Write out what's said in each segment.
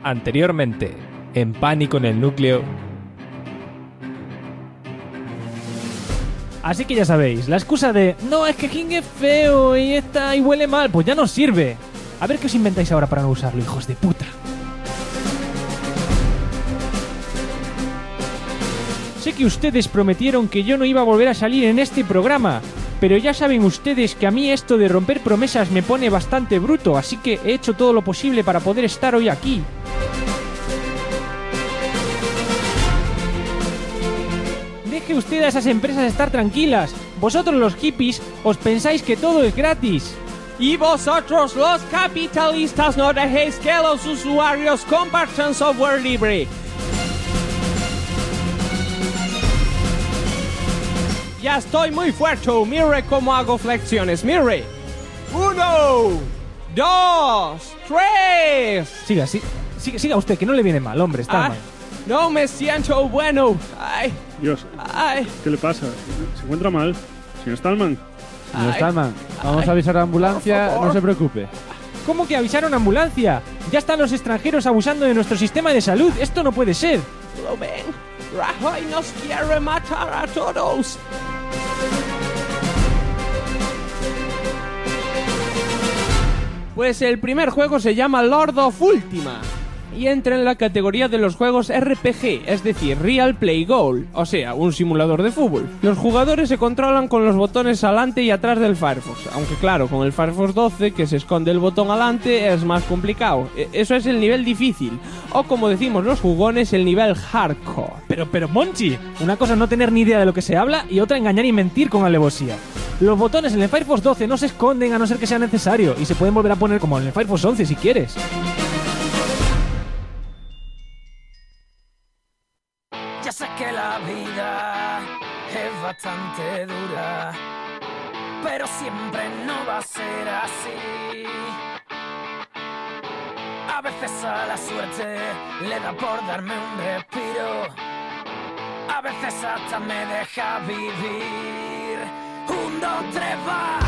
Anteriormente, en Pánico en el Núcleo. Así que ya sabéis, la excusa de no, es que King es feo y está y huele mal, pues ya no sirve. A ver qué os inventáis ahora para no usarlo, hijos de puta. Sé que ustedes prometieron que yo no iba a volver a salir en este programa, pero ya saben ustedes que a mí esto de romper promesas me pone bastante bruto, así que he hecho todo lo posible para poder estar hoy aquí. Deje usted a esas empresas estar tranquilas. Vosotros los hippies os pensáis que todo es gratis. Y vosotros los capitalistas no dejéis que los usuarios compartan software libre. Ya estoy muy fuerte, mire cómo hago flexiones, mire. 1, 2, 3. Siga usted, que no le viene mal, hombre, está mal. No me siento bueno. Ay. Dios, Ay. ¿qué le pasa? ¿Se encuentra mal? Señor Stallman. Señor Stallman, vamos a avisar a la ambulancia, no se preocupe. ¿Cómo que avisaron a ambulancia? Ya están los extranjeros abusando de nuestro sistema de salud, esto no puede ser. ¿Lo ven? Rajoy nos quiere matar a todos. Pues el primer juego se llama Lord of Ultima y entra en la categoría de los juegos RPG, es decir, Real Play Goal, o sea, un simulador de fútbol. Los jugadores se controlan con los botones adelante y atrás del Firefox, aunque claro, con el Firefox 12, que se esconde el botón adelante, es más complicado. Eso es el nivel difícil, o como decimos los jugones, el nivel hardcore. Pero Monchi, una cosa es no tener ni idea de lo que se habla y otra engañar y mentir con alevosía. Los botones en el Firefox 12 no se esconden a no ser que sea necesario y se pueden volver a poner como en el Firefox 11 si quieres. Ya sé que la vida es bastante dura, pero siempre no va a ser así. A veces a la suerte le da por darme un respiro, a veces hasta me deja vivir. 1, 2, 3, va.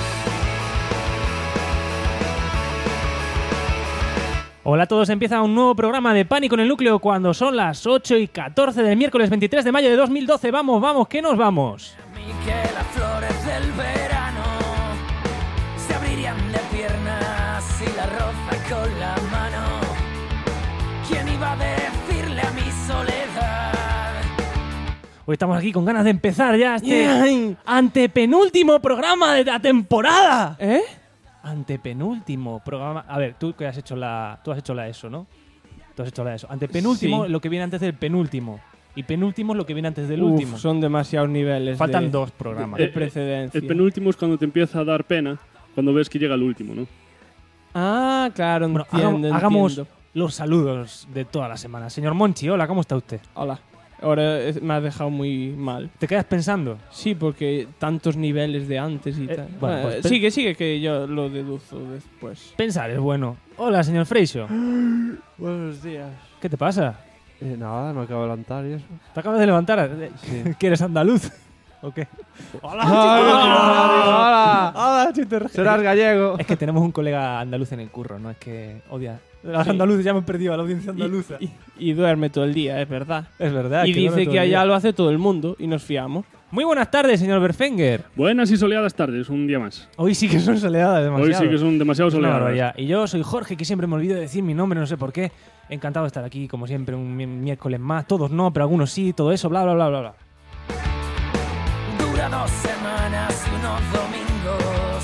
Hola a todos, empieza un nuevo programa de Pánico en el Núcleo cuando son las 8:14 del miércoles 23 de mayo de 2012. Vamos, que nos vamos. A mí que las flores del verano se abrirían de piernas si la roza con la mano. ¿Quién iba a decirle a mi soledad? Hoy estamos aquí con ganas de empezar ya este antepenúltimo programa de la temporada. ¿Eh? Antepenúltimo programa. A ver, tú has hecho la ESO, ¿no? Tú has hecho la ESO. Antepenúltimo, Sí. Lo que viene antes del penúltimo. Y penúltimo es lo que viene antes del último. Son demasiados niveles. Faltan 2 programas. de precedencia. El penúltimo es cuando te empieza a dar pena, cuando ves que llega el último, ¿no? Ah, claro, Bueno, entiendo. hagamos los saludos de toda la semana. Señor Monchi, hola, ¿cómo está usted? Hola. Ahora me has dejado muy mal. ¿Te quedas pensando? Sí, porque tantos niveles de antes y tal. bueno, pues sigue, que yo lo deduzco después. Pensar es bueno. Hola, señor Freixo. Buenos días. ¿Qué te pasa? Nada, me acabo de levantar y eso. ¿Te acabas de levantar? Sí. ¿Que eres andaluz? ¿O qué? ¡Hola, ¡Hola! ¡Hola, chiste! Serás gallego. Es que tenemos un colega andaluz en el curro, ¿no? Es que odia. Los andaluces ya hemos perdido a la audiencia andaluza. Y duerme todo el día, es verdad. Es verdad. Y duerme dice todo que el allá día. lo hace todo el mundo y nos fiamos. Muy buenas tardes, señor Berfenger. Buenas y soleadas tardes, un día más. Hoy sí que son soleadas demasiado. Hoy sí que son demasiado Es una soleadas. barbaridad. Y yo soy Jorge, que siempre me olvido de decir mi nombre, no sé por qué. Encantado de estar aquí, como siempre, un miércoles más. Todos no, pero algunos sí, todo eso, bla, bla, bla, bla, bla. Dura 2 semanas y unos domingos.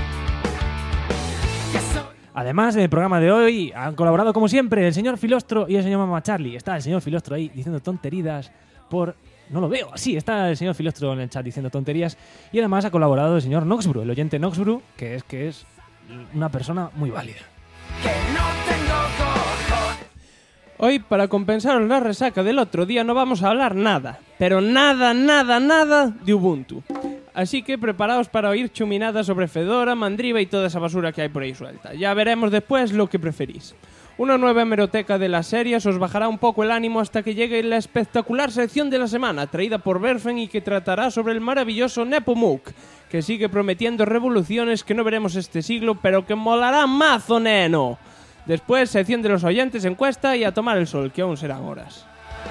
Que soy Además, en el programa de hoy han colaborado, como siempre, el señor Filostro y el señor Mama Charlie. Está el señor Filostro ahí diciendo tonterías por... No lo veo. Sí, está el señor Filostro en el chat diciendo tonterías. Y además ha colaborado el señor Noxbru, el oyente Noxbru, que es una persona muy válida. que no tengo cojones. Hoy, para compensaros la resaca del otro día, no vamos a hablar nada. Pero nada de Ubuntu. Así que preparaos para oír chuminadas sobre Fedora, Mandriva y toda esa basura que hay por ahí suelta. Ya veremos después lo que preferís. Una nueva hemeroteca de las series os bajará un poco el ánimo hasta que llegue la espectacular sección de la semana, traída por Berfen y que tratará sobre el maravilloso Nepomuk, que sigue prometiendo revoluciones que no veremos este siglo, pero que molará mazo, neno. Después, sección de los oyentes, encuesta y a tomar el sol, que aún serán horas.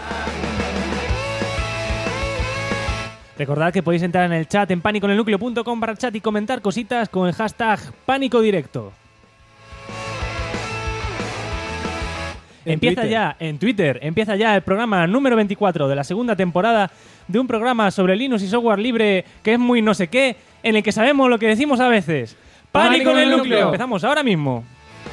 Recordad que podéis entrar en el chat en paniconelnucleo.com/chat y comentar cositas con el hashtag PánicoDirecto. Empieza ya en Twitter, empieza ya el programa número 24 de la segunda temporada de un programa sobre Linux y software libre que es muy no sé qué, en el que sabemos lo que decimos a veces. ¡Pánico en el núcleo! Empezamos ahora mismo.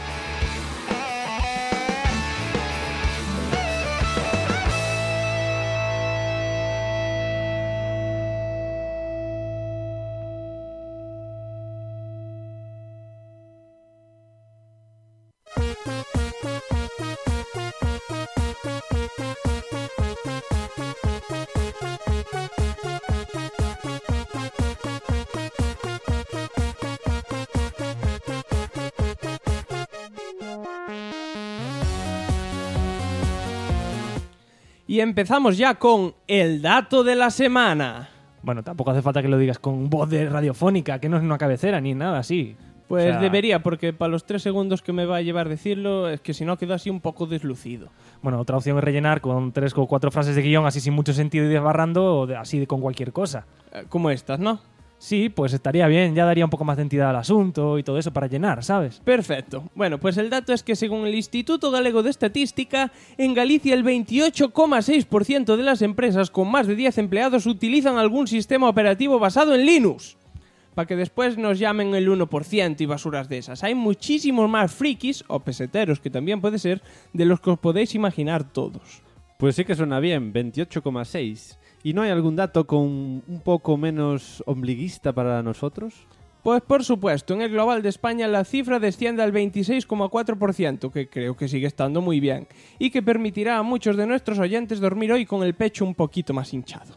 Y empezamos ya con el dato de la semana. Bueno, tampoco hace falta que lo digas con voz de radiofónica, que no es una cabecera ni nada así. Pues O sea, debería, porque para los 3 segundos que me va a llevar decirlo, es que si no quedo así un poco deslucido. Bueno, otra opción es rellenar con 3 o 4 frases de guión así sin mucho sentido y desbarrando, o así con cualquier cosa. Como estas, ¿no? Sí, pues estaría bien, ya daría un poco más de entidad al asunto y todo eso para llenar, ¿sabes? Perfecto. Bueno, pues el dato es que según el Instituto Galego de Estatística, en Galicia el 28,6% de las empresas con más de 10 empleados utilizan algún sistema operativo basado en Linux. Para que después nos llamen el 1% y basuras de esas. Hay muchísimos más frikis, o peseteros que también puede ser, de los que os podéis imaginar todos. Pues sí que suena bien, 28,6. ¿Y no hay algún dato con un poco menos ombliguista para nosotros? Pues por supuesto, en el global de España la cifra desciende al 26,4%, que creo que sigue estando muy bien, y que permitirá a muchos de nuestros oyentes dormir hoy con el pecho un poquito más hinchado.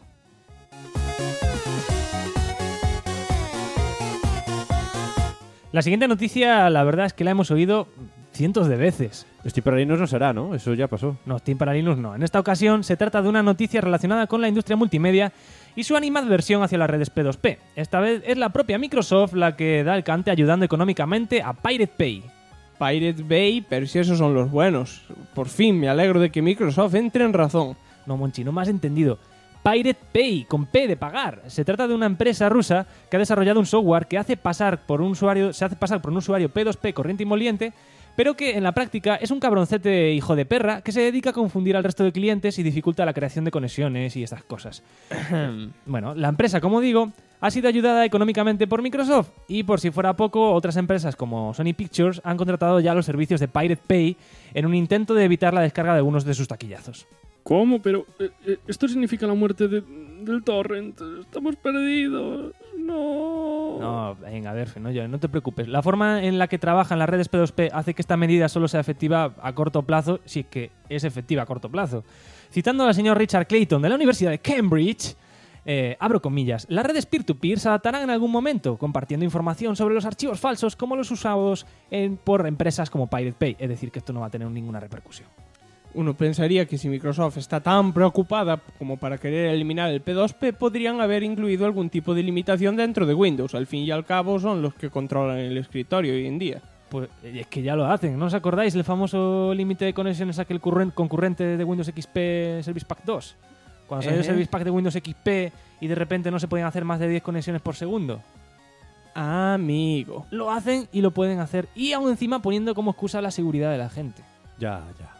La siguiente noticia, la verdad es que la hemos oído cientos de veces. Steam para Linux no será, ¿no? Eso ya pasó. No, Steam para Linux no. En esta ocasión se trata de una noticia relacionada con la industria multimedia y su animadversión hacia las redes P2P. Esta vez es la propia Microsoft la que da el cante ayudando económicamente a Pirate Bay. Pirate Bay, pero si esos son los buenos. Por fin, me alegro de que Microsoft entre en razón. No, Monchi, no me has entendido. Pirate Pay, con P de pagar. Se trata de una empresa rusa que ha desarrollado un software que se hace pasar por un usuario P2P corriente y moliente, pero que en la práctica es un cabroncete hijo de perra que se dedica a confundir al resto de clientes y dificulta la creación de conexiones y estas cosas. Bueno, la empresa, como digo, ha sido ayudada económicamente por Microsoft y, por si fuera poco, otras empresas como Sony Pictures han contratado ya los servicios de Pirate Pay en un intento de evitar la descarga de algunos de sus taquillazos. ¿Cómo? Pero esto significa la muerte del torrent. Estamos perdidos. No. No, venga, a ver, Fenollo, no te preocupes. La forma en la que trabajan las redes P2P hace que esta medida solo sea efectiva a corto plazo, si es que es efectiva a corto plazo. Citando al señor Richard Clayton de la Universidad de Cambridge, abro comillas, las redes peer-to-peer se adaptarán en algún momento, compartiendo información sobre los archivos falsos como los usados por empresas como Pirate Bay. Es decir, que esto no va a tener ninguna repercusión. Uno pensaría que si Microsoft está tan preocupada como para querer eliminar el P2P, podrían haber incluido algún tipo de limitación dentro de Windows. Al fin y al cabo son los que controlan el escritorio hoy en día. Pues es que ya lo hacen, ¿no os acordáis? El famoso límite de conexiones aquel concurrente de Windows XP Service Pack 2. Cuando salió el Service Pack de Windows XP y de repente no se podían hacer más de 10 conexiones por segundo. Amigo. Lo hacen y lo pueden hacer. Y aún encima poniendo como excusa la seguridad de la gente. Ya.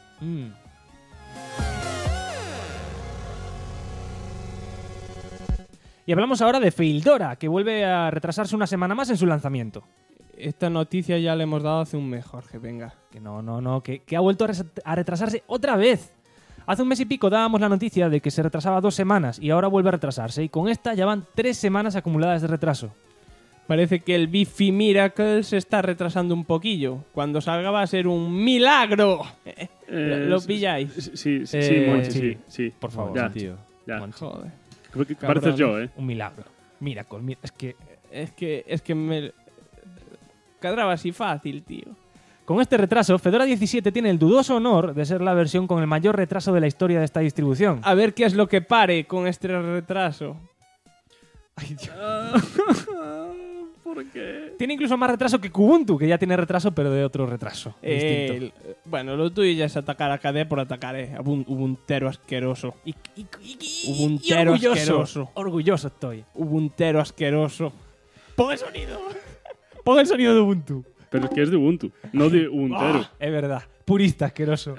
Y hablamos ahora de Fildora, que vuelve a retrasarse una semana más en su lanzamiento. Esta noticia ya le hemos dado hace un mes, Jorge, venga. Que no, que ha vuelto a retrasarse otra vez. Hace un mes y pico dábamos la noticia de que se retrasaba 2 semanas y ahora vuelve a retrasarse. Y con esta ya van 3 semanas acumuladas de retraso. Parece que el Bifi Miracle se está retrasando un poquillo. Cuando salga va a ser un milagro. ¿Lo pilláis? Sí, Monchi, sí. Por favor, Ya, tío. ya. Joder. Pareces yo, ¿eh? Un milagro. Miracle. Es que me cadraba así fácil, tío. Con este retraso, Fedora 17 tiene el dudoso honor de ser la versión con el mayor retraso de la historia de esta distribución. A ver qué es lo que pare con este retraso. Por ¿Por qué? Tiene incluso más retraso que Kubuntu, que ya tiene retraso, pero de otro retraso. Distinto. Bueno, lo tuyo ya es atacar a KDE por atacar, Ubuntero asqueroso. Ubuntero orgulloso. asqueroso. Orgulloso estoy. Ubuntero asqueroso. Pon el sonido. Pon el sonido de Ubuntu. Pero es que es de Ubuntu, no de Ubuntero. Es verdad. Purista asqueroso.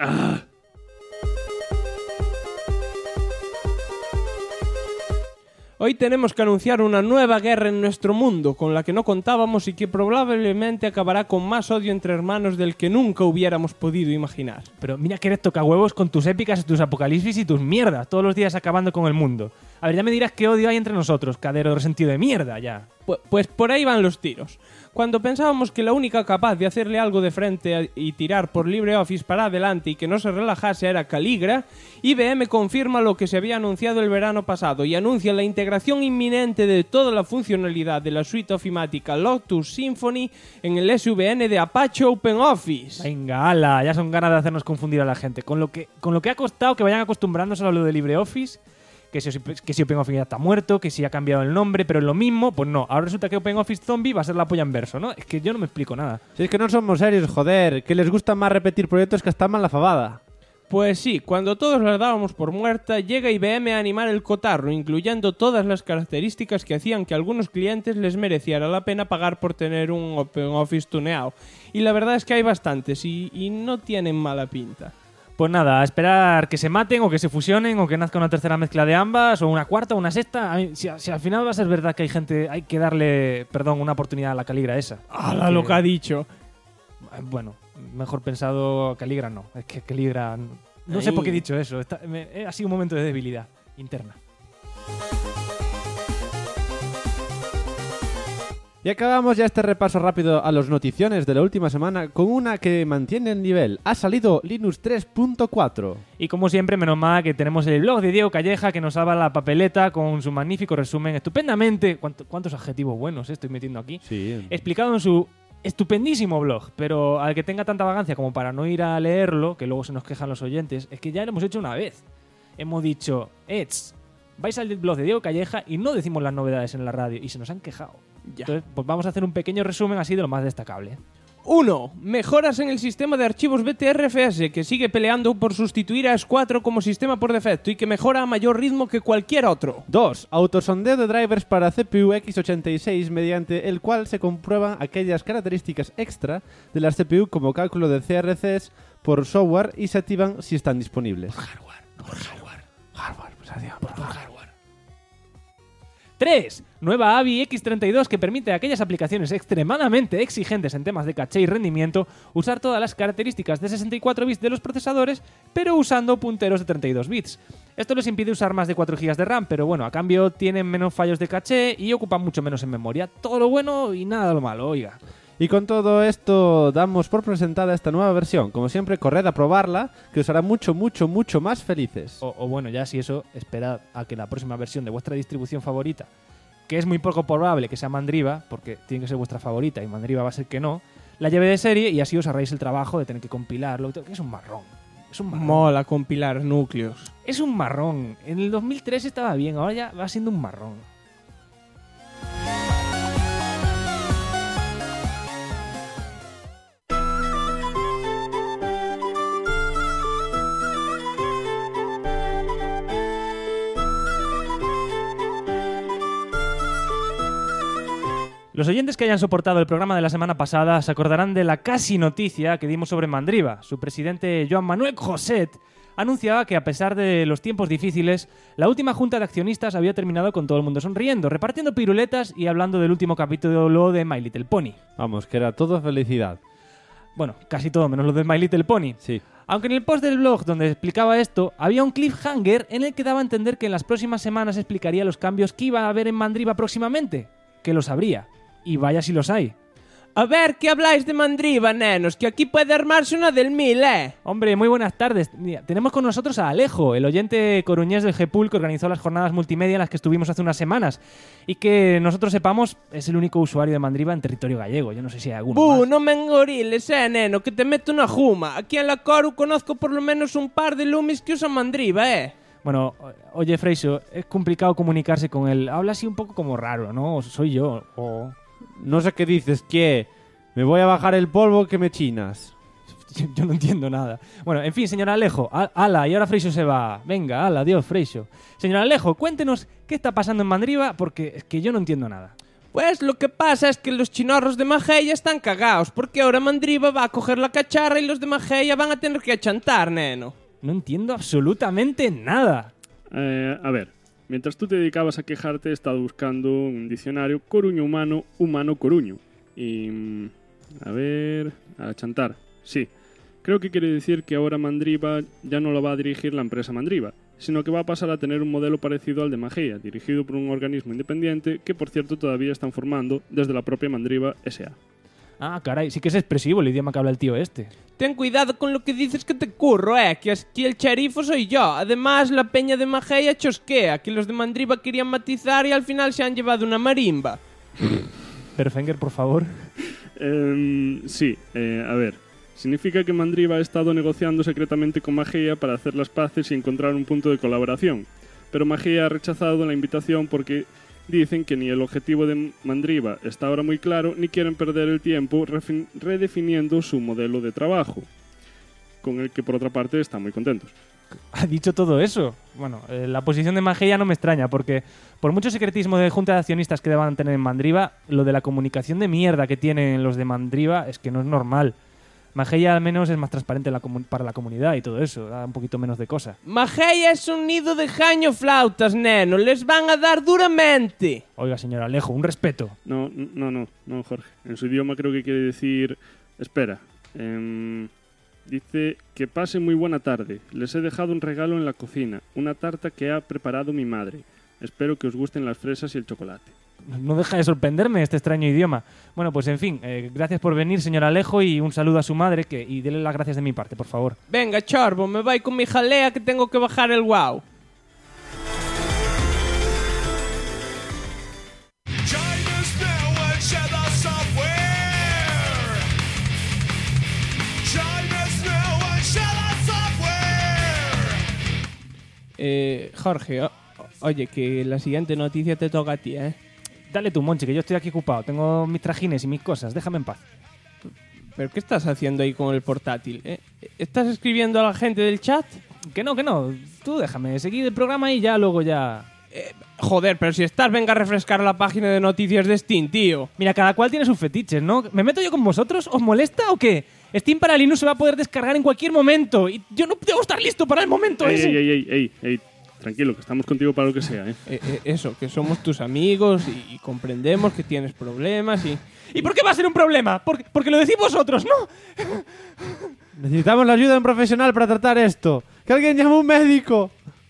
Hoy tenemos que anunciar una nueva guerra en nuestro mundo, con la que no contábamos y que probablemente acabará con más odio entre hermanos del que nunca hubiéramos podido imaginar. Pero mira que eres tocahuevos con tus épicas y tus apocalipsis y tus mierdas, todos los días acabando con el mundo. A ver, ya me dirás qué odio hay entre nosotros, cadero resentido de mierda, ya. Pues por ahí van los tiros. Cuando pensábamos que la única capaz de hacerle algo de frente y tirar por LibreOffice para adelante y que no se relajase era Caligra, IBM confirma lo que se había anunciado el verano pasado y anuncia la integración inminente de toda la funcionalidad de la suite ofimática Lotus Symfony en el SVN de Apache OpenOffice. Venga, ala, ya son ganas de hacernos confundir a la gente. Con lo que ha costado que vayan acostumbrándose a lo de LibreOffice, que si OpenOffice ya está muerto, que si ha cambiado el nombre, pero es lo mismo, pues no. Ahora resulta que OpenOffice Zombie va a ser la polla en verso, ¿no? Es que yo no me explico nada. Si es que no somos serios, joder, que les gusta más repetir proyectos que están mal la fabada. Pues sí, cuando todos las dábamos por muerta, llega IBM a animar el cotarro, incluyendo todas las características que hacían que a algunos clientes les mereciera la pena pagar por tener un OpenOffice tuneado. Y la verdad es que hay bastantes y no tienen mala pinta. Pues nada, a esperar que se maten o que se fusionen o que nazca una tercera mezcla de ambas o una cuarta o una sexta. Si al final va a ser verdad que hay que darle, una oportunidad a la Caligra esa. ¡Hala lo que ha dicho! Bueno, mejor pensado Caligra no. Es que Caligra... No sé por qué he dicho eso. Ha sido un momento de debilidad interna. Y acabamos ya este repaso rápido a los noticiones de la última semana con una que mantiene el nivel. Ha salido Linux 3.4. Y como siempre, menos mal que tenemos el blog de Diego Calleja que nos salva la papeleta con su magnífico resumen estupendamente... ¿Cuántos adjetivos buenos estoy metiendo aquí? Sí. Explicado en su estupendísimo blog, pero al que tenga tanta vagancia como para no ir a leerlo, que luego se nos quejan los oyentes, es que ya lo hemos hecho una vez. Hemos dicho, vais al blog de Diego Calleja y no decimos las novedades en la radio, y se nos han quejado. Ya. Entonces, pues vamos a hacer un pequeño resumen así de lo más destacable. 1. Mejoras en el sistema de archivos BTRFS, que sigue peleando por sustituir a S4 como sistema por defecto y que mejora a mayor ritmo que cualquier otro. 2. Autosondeo de drivers para CPU x86 mediante el cual se comprueban aquellas características extra de las CPU como cálculo de CRCs por software y se activan si están disponibles. Hardware. 3. Nueva AVI X32 que permite a aquellas aplicaciones extremadamente exigentes en temas de caché y rendimiento usar todas las características de 64 bits de los procesadores, pero usando punteros de 32 bits. Esto les impide usar más de 4 GB de RAM, pero bueno, a cambio tienen menos fallos de caché y ocupan mucho menos en memoria. Todo lo bueno y nada lo malo, oiga. Y con todo esto damos por presentada esta nueva versión. Como siempre, corred a probarla, que os hará mucho más felices. O bueno, ya si eso, esperad a que la próxima versión de vuestra distribución favorita, que es muy poco probable que sea Mandriva, porque tiene que ser vuestra favorita y Mandriva va a ser que no, la lleve de serie y así os ahorráis el trabajo de tener que compilarlo, que es un marrón. Mola compilar núcleos. Es un marrón. En el 2003 estaba bien, ahora ya va siendo un marrón. Los oyentes que hayan soportado el programa de la semana pasada se acordarán de la casi noticia que dimos sobre Mandriva. Su presidente, Joan Manuel José, anunciaba que a pesar de los tiempos difíciles, la última junta de accionistas había terminado con todo el mundo sonriendo, repartiendo piruletas y hablando del último capítulo de My Little Pony. Vamos, que era todo felicidad. Bueno, casi todo menos lo de My Little Pony. Sí. Aunque en el post del blog donde explicaba esto, había un cliffhanger en el que daba a entender que en las próximas semanas explicaría los cambios que iba a haber en Mandriva próximamente. Que los habría. Y vaya si los hay. A ver, ¿qué habláis de Mandriva, nenos? Que aquí puede armarse una del 1000, ¿eh? Hombre, muy buenas tardes. Mira, tenemos con nosotros a Alejo, el oyente coruñés del GPUL que organizó las jornadas multimedia en las que estuvimos hace unas semanas. Y que nosotros sepamos es el único usuario de Mandriva en territorio gallego. Yo no sé si hay alguno más. No me engoriles, neno, que te meto una juma. Aquí en la Coru conozco por lo menos un par de lumis que usan Mandriva, ¿eh? Bueno, oye, Freixo, es complicado comunicarse con él. Habla así un poco como raro, ¿no? O soy yo, o... No sé qué dices, ¿qué? Me voy a bajar el polvo que me chinas. Yo no entiendo nada. Bueno, en fin, señor Alejo. Ala, y ahora Freixo se va. Venga, ala, adiós, Freixo. Señor Alejo, cuéntenos qué está pasando en Mandriva, porque es que yo no entiendo nada. Pues lo que pasa es que los chinorros de Mageia están cagados, porque ahora Mandriva va a coger la cacharra y los de Mageia van a tener que achantar, neno. No entiendo absolutamente nada. A ver, mientras tú te dedicabas a quejarte, he estado buscando un diccionario coruño humano, humano coruño. Y... a ver... a chantar. Sí. Creo que quiere decir que ahora Mandriva ya no la va a dirigir la empresa Mandriva, sino que va a pasar a tener un modelo parecido al de Mageia, dirigido por un organismo independiente que, por cierto, todavía están formando desde la propia Mandriva S.A. Ah, caray, sí que es expresivo el idioma que habla el tío este. Ten cuidado con lo que dices que te curro, que aquí el cherifo soy yo. Además, la peña de Mageia chosquea, que los de Mandriva querían matizar y al final se han llevado una marimba. Perfenger, por favor. Sí, a ver. Significa que Mandriva ha estado negociando secretamente con Mageia para hacer las paces y encontrar un punto de colaboración. Pero Mageia ha rechazado la invitación porque dicen que ni el objetivo de Mandriva está ahora muy claro, ni quieren perder el tiempo redefiniendo su modelo de trabajo, con el que por otra parte están muy contentos. Ha dicho todo eso. Bueno, la posición de Mageia no me extraña, porque por mucho secretismo de junta de accionistas que deban tener en Mandriva, lo de la comunicación de mierda que tienen los de Mandriva es que no es normal. Mageia al menos es más transparente para la comunidad y todo eso, da un poquito menos de cosa. Mageia es un nido de jaño flautas, neno, les van a dar duramente. Oiga, señor Alejo, un respeto. No, Jorge. En su idioma creo que quiere decir... Espera. Dice que pase muy buena tarde. Les he dejado un regalo en la cocina, una tarta que ha preparado mi madre. Espero que os gusten las fresas y el chocolate. No deja de sorprenderme este extraño idioma. Bueno, pues en fin, gracias por venir, señor Alejo, y un saludo a su madre, y dele las gracias de mi parte, por favor. Venga, chorbo, me voy con mi jalea que tengo que bajar el wow. Jorge, oye, que la siguiente noticia te toca a ti, Dale tú, Monchi, que yo estoy aquí ocupado. Tengo mis trajines y mis cosas. Déjame en paz. ¿Pero qué estás haciendo ahí con el portátil? ¿Estás escribiendo a la gente del chat? Que no. Tú déjame seguir el programa y ya luego ya... Joder, pero si estás, venga a refrescar la página de noticias de Steam, tío. Mira, cada cual tiene sus fetiches, ¿no? ¿Me meto yo con vosotros? ¿Os molesta o qué? Steam para Linux se va a poder descargar en cualquier momento y yo no debo estar listo para el momento ese. Ey. Tranquilo, que estamos contigo para lo que sea, Eso, que somos tus amigos y comprendemos que tienes problemas y... ¿Y por qué va a ser un problema? Porque lo decís vosotros, ¿no? Necesitamos la ayuda de un profesional para tratar esto. ¡Que alguien llame a un médico!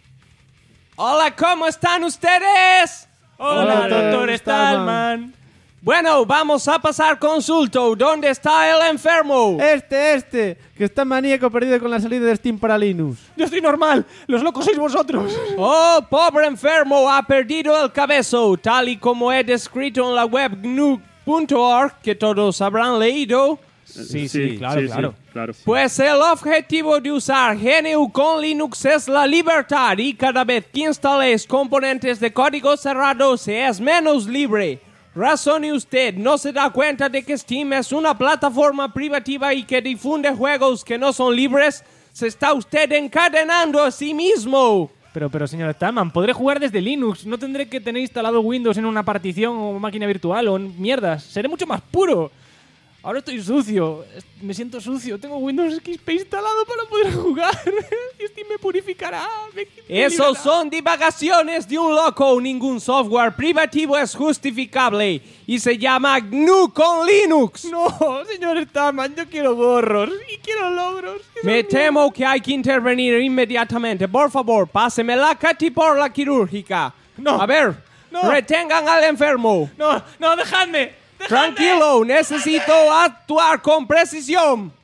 ¡Hola! ¿Cómo están ustedes? Hola, doctor Stallman. Bueno, vamos a pasar consulto. ¿Dónde está el enfermo? Este, que está maníaco perdido con la salida de Steam para Linux. Yo estoy normal. Los locos sois vosotros. Oh, pobre enfermo, ha perdido el cabezo, tal y como he descrito en la web GNU.org, que todos habrán leído. Sí, claro. Pues el objetivo de usar GNU con Linux es la libertad y cada vez que instaléis componentes de código cerrado se es menos libre. Razone usted, ¿no se da cuenta de que Steam es una plataforma privativa y que difunde juegos que no son libres? Se está usted encadenando a sí mismo. Pero señor Stallman, podré jugar desde Linux. No tendré que tener instalado Windows en una partición o máquina virtual o en mierdas. Seré mucho más puro. Ahora estoy sucio. Me siento sucio. Tengo Windows XP instalado para poder jugar. Y Steam me purificará. Esos son divagaciones de un loco. Ningún software privativo es justificable. Y se llama GNU con Linux. No, señor Stallman, yo quiero gorros. Y quiero logros. Me temo que hay que intervenir inmediatamente. Por favor, páseme la por la quirúrgica. No. A ver, no. Retengan al enfermo. No, dejadme. Tranquilo, necesito actuar con precisión.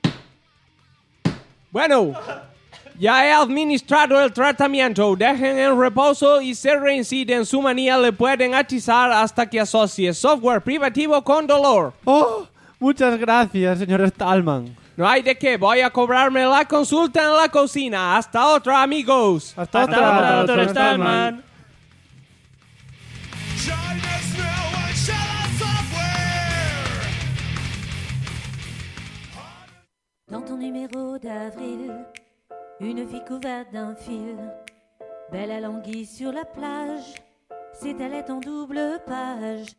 Bueno, ya he administrado el tratamiento. Dejen en reposo y si reincide en su manía le pueden atizar hasta que asocie software privativo con dolor. Oh, muchas gracias, señor Stallman. No hay de qué, voy a cobrarme la consulta en la cocina. Hasta otra, amigos. Hasta otra, doctor Stallman. China's new and shut us software. ton numéro d'avril, une fille couverte d'un fil, belle à l'anguille sur la plage, c'est ta lettre en double page.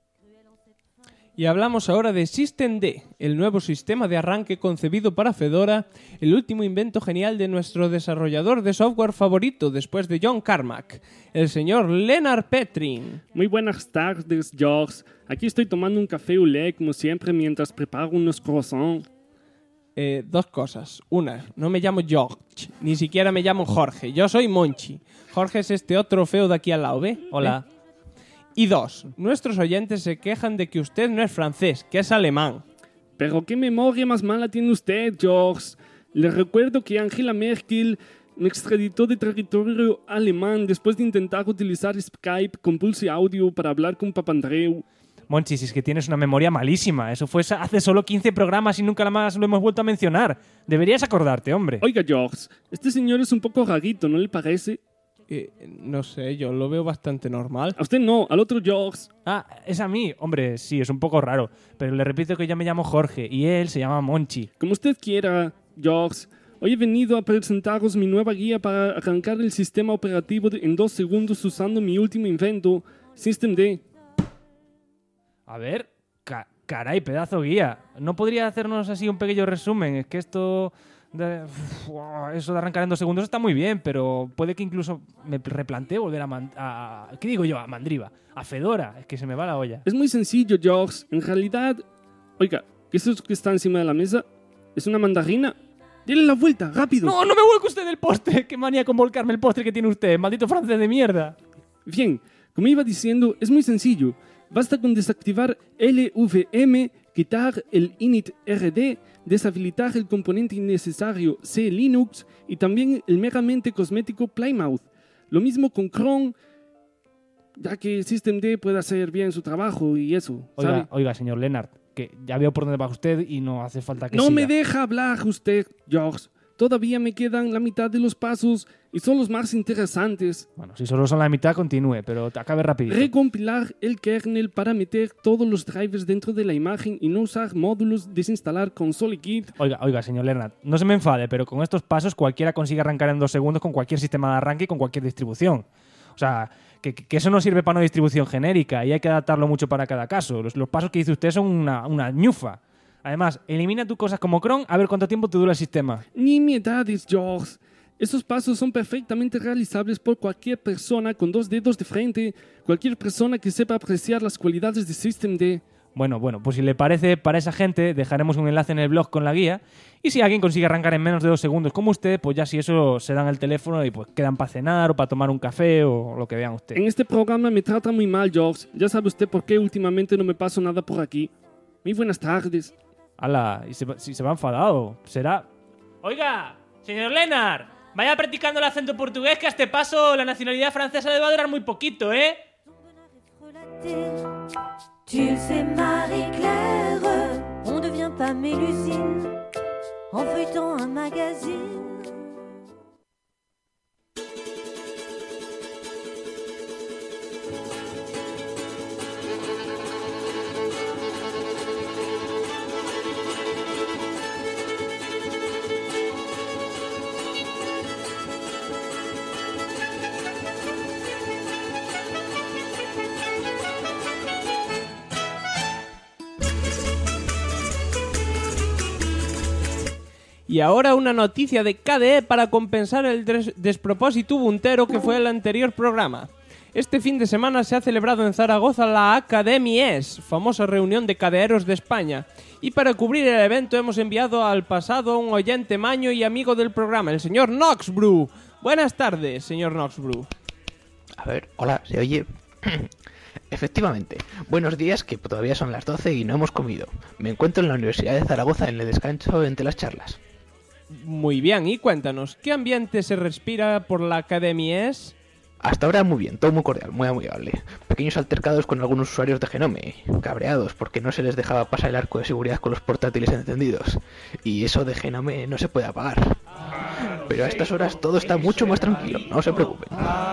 Y hablamos ahora de System D, el nuevo sistema de arranque concebido para Fedora, el último invento genial de nuestro desarrollador de software favorito después de John Carmack, el señor Lennart Petrin. Muy buenas tardes, George. Aquí estoy tomando un café au lait como siempre mientras preparo unos croissants. Dos cosas. Una, no me llamo George, ni siquiera me llamo Jorge, yo soy Monchi. Jorge es este otro feo de aquí al lado, ¿ve? Hola. Y dos, nuestros oyentes se quejan de que usted no es francés, que es alemán. Pero qué memoria más mala tiene usted, George. Le recuerdo que Angela Merkel me extraditó de territorio alemán después de intentar utilizar Skype con Pulse Audio para hablar con Papandreou. Monchi, si es que tienes una memoria malísima. Eso fue hace solo 15 programas y nunca más lo hemos vuelto a mencionar. Deberías acordarte, hombre. Oiga, George, este señor es un poco rarito, ¿no le parece? No sé, yo lo veo bastante normal. A usted no, al otro George. Ah, es a mí. Hombre, sí, es un poco raro. Pero le repito que yo me llamo Jorge y él se llama Monchi. Como usted quiera, George. Hoy he venido a presentaros mi nueva guía para arrancar el sistema operativo en 2 segundos usando mi último invento, System D. A ver, caray, pedazo guía. ¿No podría hacernos así un pequeño resumen? Es que eso de arrancar en 2 segundos está muy bien, pero puede que incluso me replantee volver ¿qué digo yo? A Mandriva, a Fedora. Es que se me va la olla. Es muy sencillo, George. En realidad... Oiga, ¿qué es eso que está encima de la mesa? ¿Es una mandarina? ¡Dile la vuelta, rápido! ¡No, no me vuelque usted del postre! ¡Qué manía con volcarme el postre que tiene usted! ¡Maldito francés de mierda! Bien, como iba diciendo, es muy sencillo. Basta con desactivar LVM, quitar el init-rd, deshabilitar el componente innecesario C-Linux y también el meramente cosmético Plymouth. Lo mismo con Chrome, ya que System D puede hacer bien su trabajo y eso, ¿sabe? Oiga, señor Lennart, que ya veo por dónde va usted y no hace falta que No siga. me deja hablar usted, George. Todavía me quedan la mitad de los pasos y son los más interesantes. Bueno, si solo son la mitad, continúe, pero acabe rapidito. Recompilar el kernel para meter todos los drivers dentro de la imagen y no usar módulos, desinstalar ConsoleKit. Oiga, señor Lennart, no se me enfade, pero con estos pasos cualquiera consigue arrancar en 2 segundos con cualquier sistema de arranque y con cualquier distribución. O sea, que eso no sirve para una distribución genérica y hay que adaptarlo mucho para cada caso. Los pasos que dice usted son una ñufa. Además, elimina tus cosas como Chrome a ver cuánto tiempo te dura el sistema. Nimiedades, George. Esos pasos son perfectamente realizables por cualquier persona con 2 dedos de frente, cualquier persona que sepa apreciar las cualidades de System D. Bueno, pues si le parece, para esa gente dejaremos un enlace en el blog con la guía y si alguien consigue arrancar en menos de 2 segundos como usted, pues ya si eso se dan el teléfono y pues quedan para cenar o para tomar un café o lo que vean usted. En este programa me trata muy mal, George. Ya sabe usted por qué últimamente no me paso nada por aquí. Muy buenas tardes. Ala, y si se va enfadado, será... Oiga, señor Lennart, vaya practicando el acento portugués que a este paso la nacionalidad francesa le va a durar muy poquito, ¿eh? Tu le sais, Marie-Claire, on devient pas Mélusine en feuilletant un magazine. Y ahora una noticia de KDE para compensar el despropósito buntero que fue el anterior programa. Este fin de semana se ha celebrado en Zaragoza la Academies, famosa reunión de KDEeros de España. Y para cubrir el evento hemos enviado al pasado a un oyente maño y amigo del programa, el señor Noxbrew. Buenas tardes, señor Noxbrew. A ver, hola, ¿se oye? Efectivamente, buenos días, que todavía son las 12 y no hemos comido. Me encuentro en la Universidad de Zaragoza en el descanso entre las charlas. Muy bien, y cuéntanos, ¿qué ambiente se respira por la Academies? Hasta ahora muy bien, todo muy cordial, muy amigable. Pequeños altercados con algunos usuarios de Genome, cabreados porque no se les dejaba pasar el arco de seguridad con los portátiles encendidos. Y eso de Genome no se puede apagar. pero a estas horas todo está mucho más tranquilo, no se preocupen.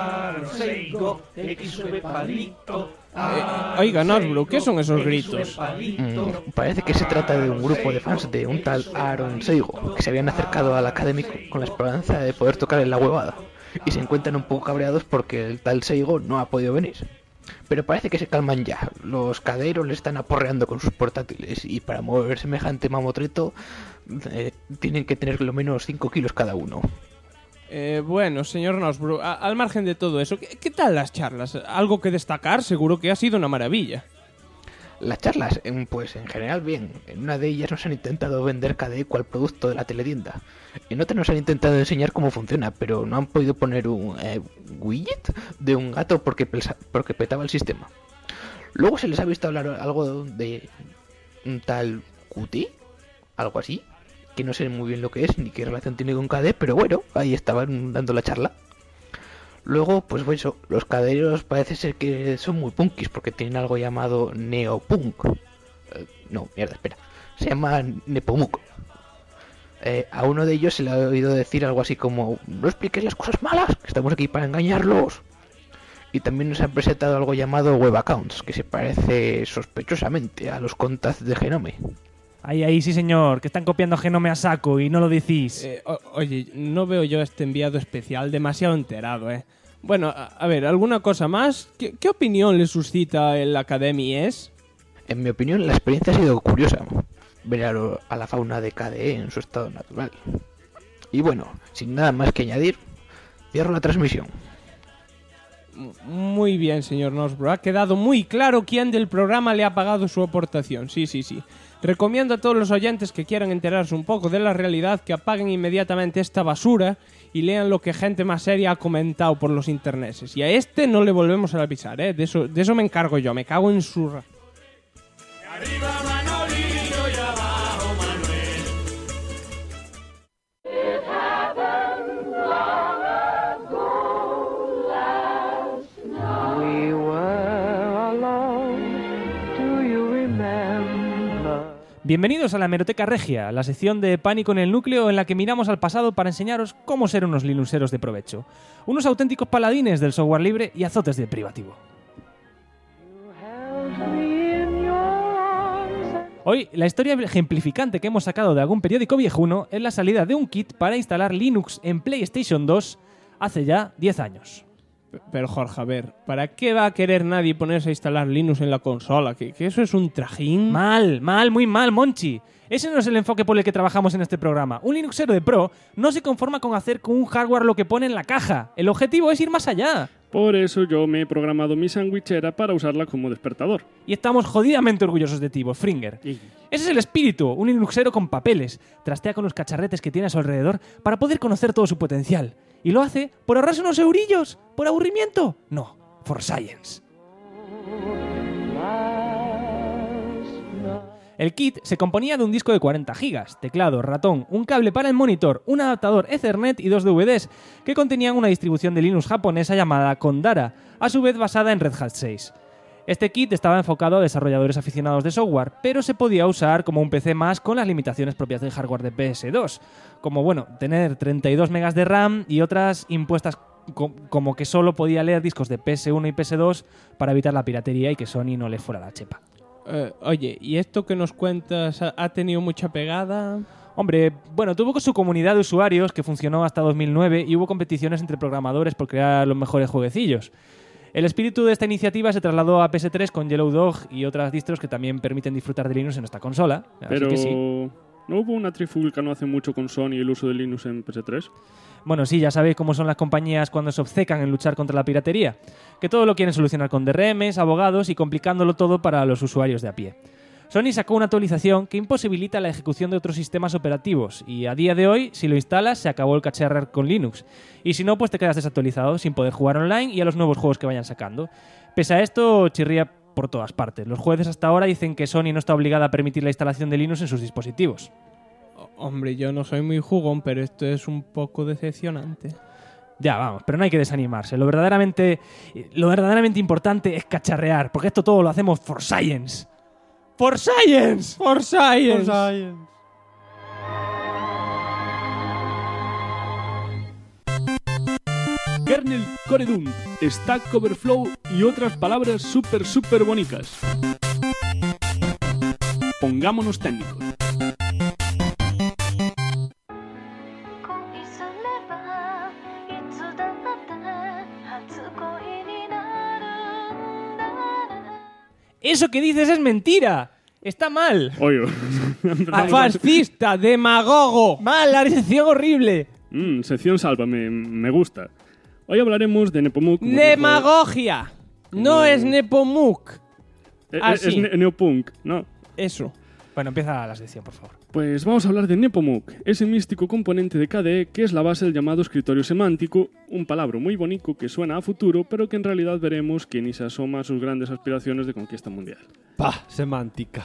Oiga, Nosbro, ¿qué son esos gritos? Parece que se trata de un grupo de fans de un tal Aaron Seigo, que se habían acercado al académico con la esperanza de poder tocar en la huevada, y se encuentran un poco cabreados porque el tal Seigo no ha podido venir. Pero parece que se calman ya. Los caderos le están aporreando con sus portátiles y para mover semejante mamotreto tienen que tener lo menos 5 kilos cada uno. Bueno, señor Nosbro, al margen de todo eso, ¿qué tal las charlas? ¿Algo que destacar? Seguro que ha sido una maravilla. Las charlas, pues en general bien. En una de ellas nos han intentado vender KDE cual producto de la teletienda. En otra nos han intentado enseñar cómo funciona, pero no han podido poner un widget de un gato porque petaba el sistema. Luego se les ha visto hablar algo de un tal Qt, algo así, que no sé muy bien lo que es ni qué relación tiene con KDE, pero bueno, ahí estaban dando la charla. Luego, pues eso, los caderos parece ser que son muy punkis porque tienen algo llamado neopunk. Se llama Nepomuk. A uno de ellos se le ha oído decir algo así como: no expliques las cosas malas, que estamos aquí para engañarlos. Y también nos han presentado algo llamado Web Accounts, que se parece sospechosamente a los contacts de Genome. Ahí, sí señor, que están copiando Genome a saco y no lo decís. Oye, no veo yo este enviado especial demasiado enterado, Bueno, a ver, ¿alguna cosa más? ¿Qué opinión le suscita el Academy-S? En mi opinión, la experiencia ha sido curiosa. Ver a la fauna de KDE en su estado natural. Y bueno, sin nada más que añadir, cierro la transmisión. Muy bien, señor Nosbro. Ha quedado muy claro quién del programa le ha pagado su aportación. Sí. Recomiendo a todos los oyentes que quieran enterarse un poco de la realidad que apaguen inmediatamente esta basura y lean lo que gente más seria ha comentado por los interneses. Y a este no le volvemos a avisar, De eso me encargo yo. Me cago en su... Arriba Manolito y abajo Manuel. We were alone. Do you remember? Bienvenidos a la Hemeroteca Regia, la sección de Pánico en el Núcleo en la que miramos al pasado para enseñaros cómo ser unos linuxeros de provecho. Unos auténticos paladines del software libre y azotes del privativo. Hoy, la historia ejemplificante que hemos sacado de algún periódico viejuno es la salida de un kit para instalar Linux en PlayStation 2 hace ya 10 años. Pero Jorge, a ver, ¿para qué va a querer nadie ponerse a instalar Linux en la consola? ¿Que eso es un trajín? Muy mal, Monchi. Ese no es el enfoque por el que trabajamos en este programa. Un Linuxero de pro no se conforma con hacer con un hardware lo que pone en la caja. El objetivo es ir más allá. Por eso yo me he programado mi sandwichera para usarla como despertador. Y estamos jodidamente orgullosos de ti, Fringer. Ese es el espíritu, un Linuxero con papeles. Trastea con los cacharretes que tiene a su alrededor para poder conocer todo su potencial. Y lo hace por ahorrarse unos eurillos. ¿Por aburrimiento? No, for science. El kit se componía de un disco de 40 GB, teclado, ratón, un cable para el monitor, un adaptador Ethernet y 2 DVDs, que contenían una distribución de Linux japonesa llamada Kondara, a su vez basada en Red Hat 6. Este kit estaba enfocado a desarrolladores aficionados de software, pero se podía usar como un PC más con las limitaciones propias del hardware de PS2, como tener 32 MB de RAM y otras impuestas como que solo podía leer discos de PS1 y PS2 para evitar la piratería y que Sony no le fuera la chepa. Oye, ¿y esto que nos cuentas ha tenido mucha pegada? Hombre, tuvo su comunidad de usuarios que funcionó hasta 2009 y hubo competiciones entre programadores por crear los mejores jueguecillos. El espíritu de esta iniciativa se trasladó a PS3 con Yellow Dog y otras distros que también permiten disfrutar de Linux en esta consola. Pero, así que sí. ¿No hubo una trifulca no hace mucho con Sony y el uso de Linux en PS3? Bueno, sí, ya sabéis cómo son las compañías cuando se obcecan en luchar contra la piratería. Que todo lo quieren solucionar con DRMs, abogados y complicándolo todo para los usuarios de a pie. Sony sacó una actualización que imposibilita la ejecución de otros sistemas operativos y a día de hoy, si lo instalas, se acabó el cacharrar con Linux. Y si no, pues te quedas desactualizado sin poder jugar online y a los nuevos juegos que vayan sacando. Pese a esto, chirría por todas partes. Los jueces hasta ahora dicen que Sony no está obligada a permitir la instalación de Linux en sus dispositivos. Hombre, yo no soy muy jugón, pero esto es un poco decepcionante. Ya, vamos, pero no hay que desanimarse. Lo verdaderamente importante es cacharrear, porque esto todo lo hacemos for science. ¡For science! ¡For science! For science. kernel, core dump, stack overflow y otras palabras súper bonitas. Pongámonos técnicos. Eso que dices es mentira. Está mal. Oye. ¡Fascista! ¡Demagogo! Mal, la sección horrible. Sección Sálvame, me gusta. Hoy hablaremos de Nepomuk. como ¡Demagogia! No es Nepomuk. dijo- Ah, es sí. neopunk, ¿no? Eso. Bueno, empieza la sección, por favor. Pues vamos a hablar de Nepomuk, ese místico componente de KDE que es la base del llamado escritorio semántico, un palabra muy bonito que suena a futuro, pero que en realidad veremos que ni se asoma a sus grandes aspiraciones de conquista mundial. Pah, semántica.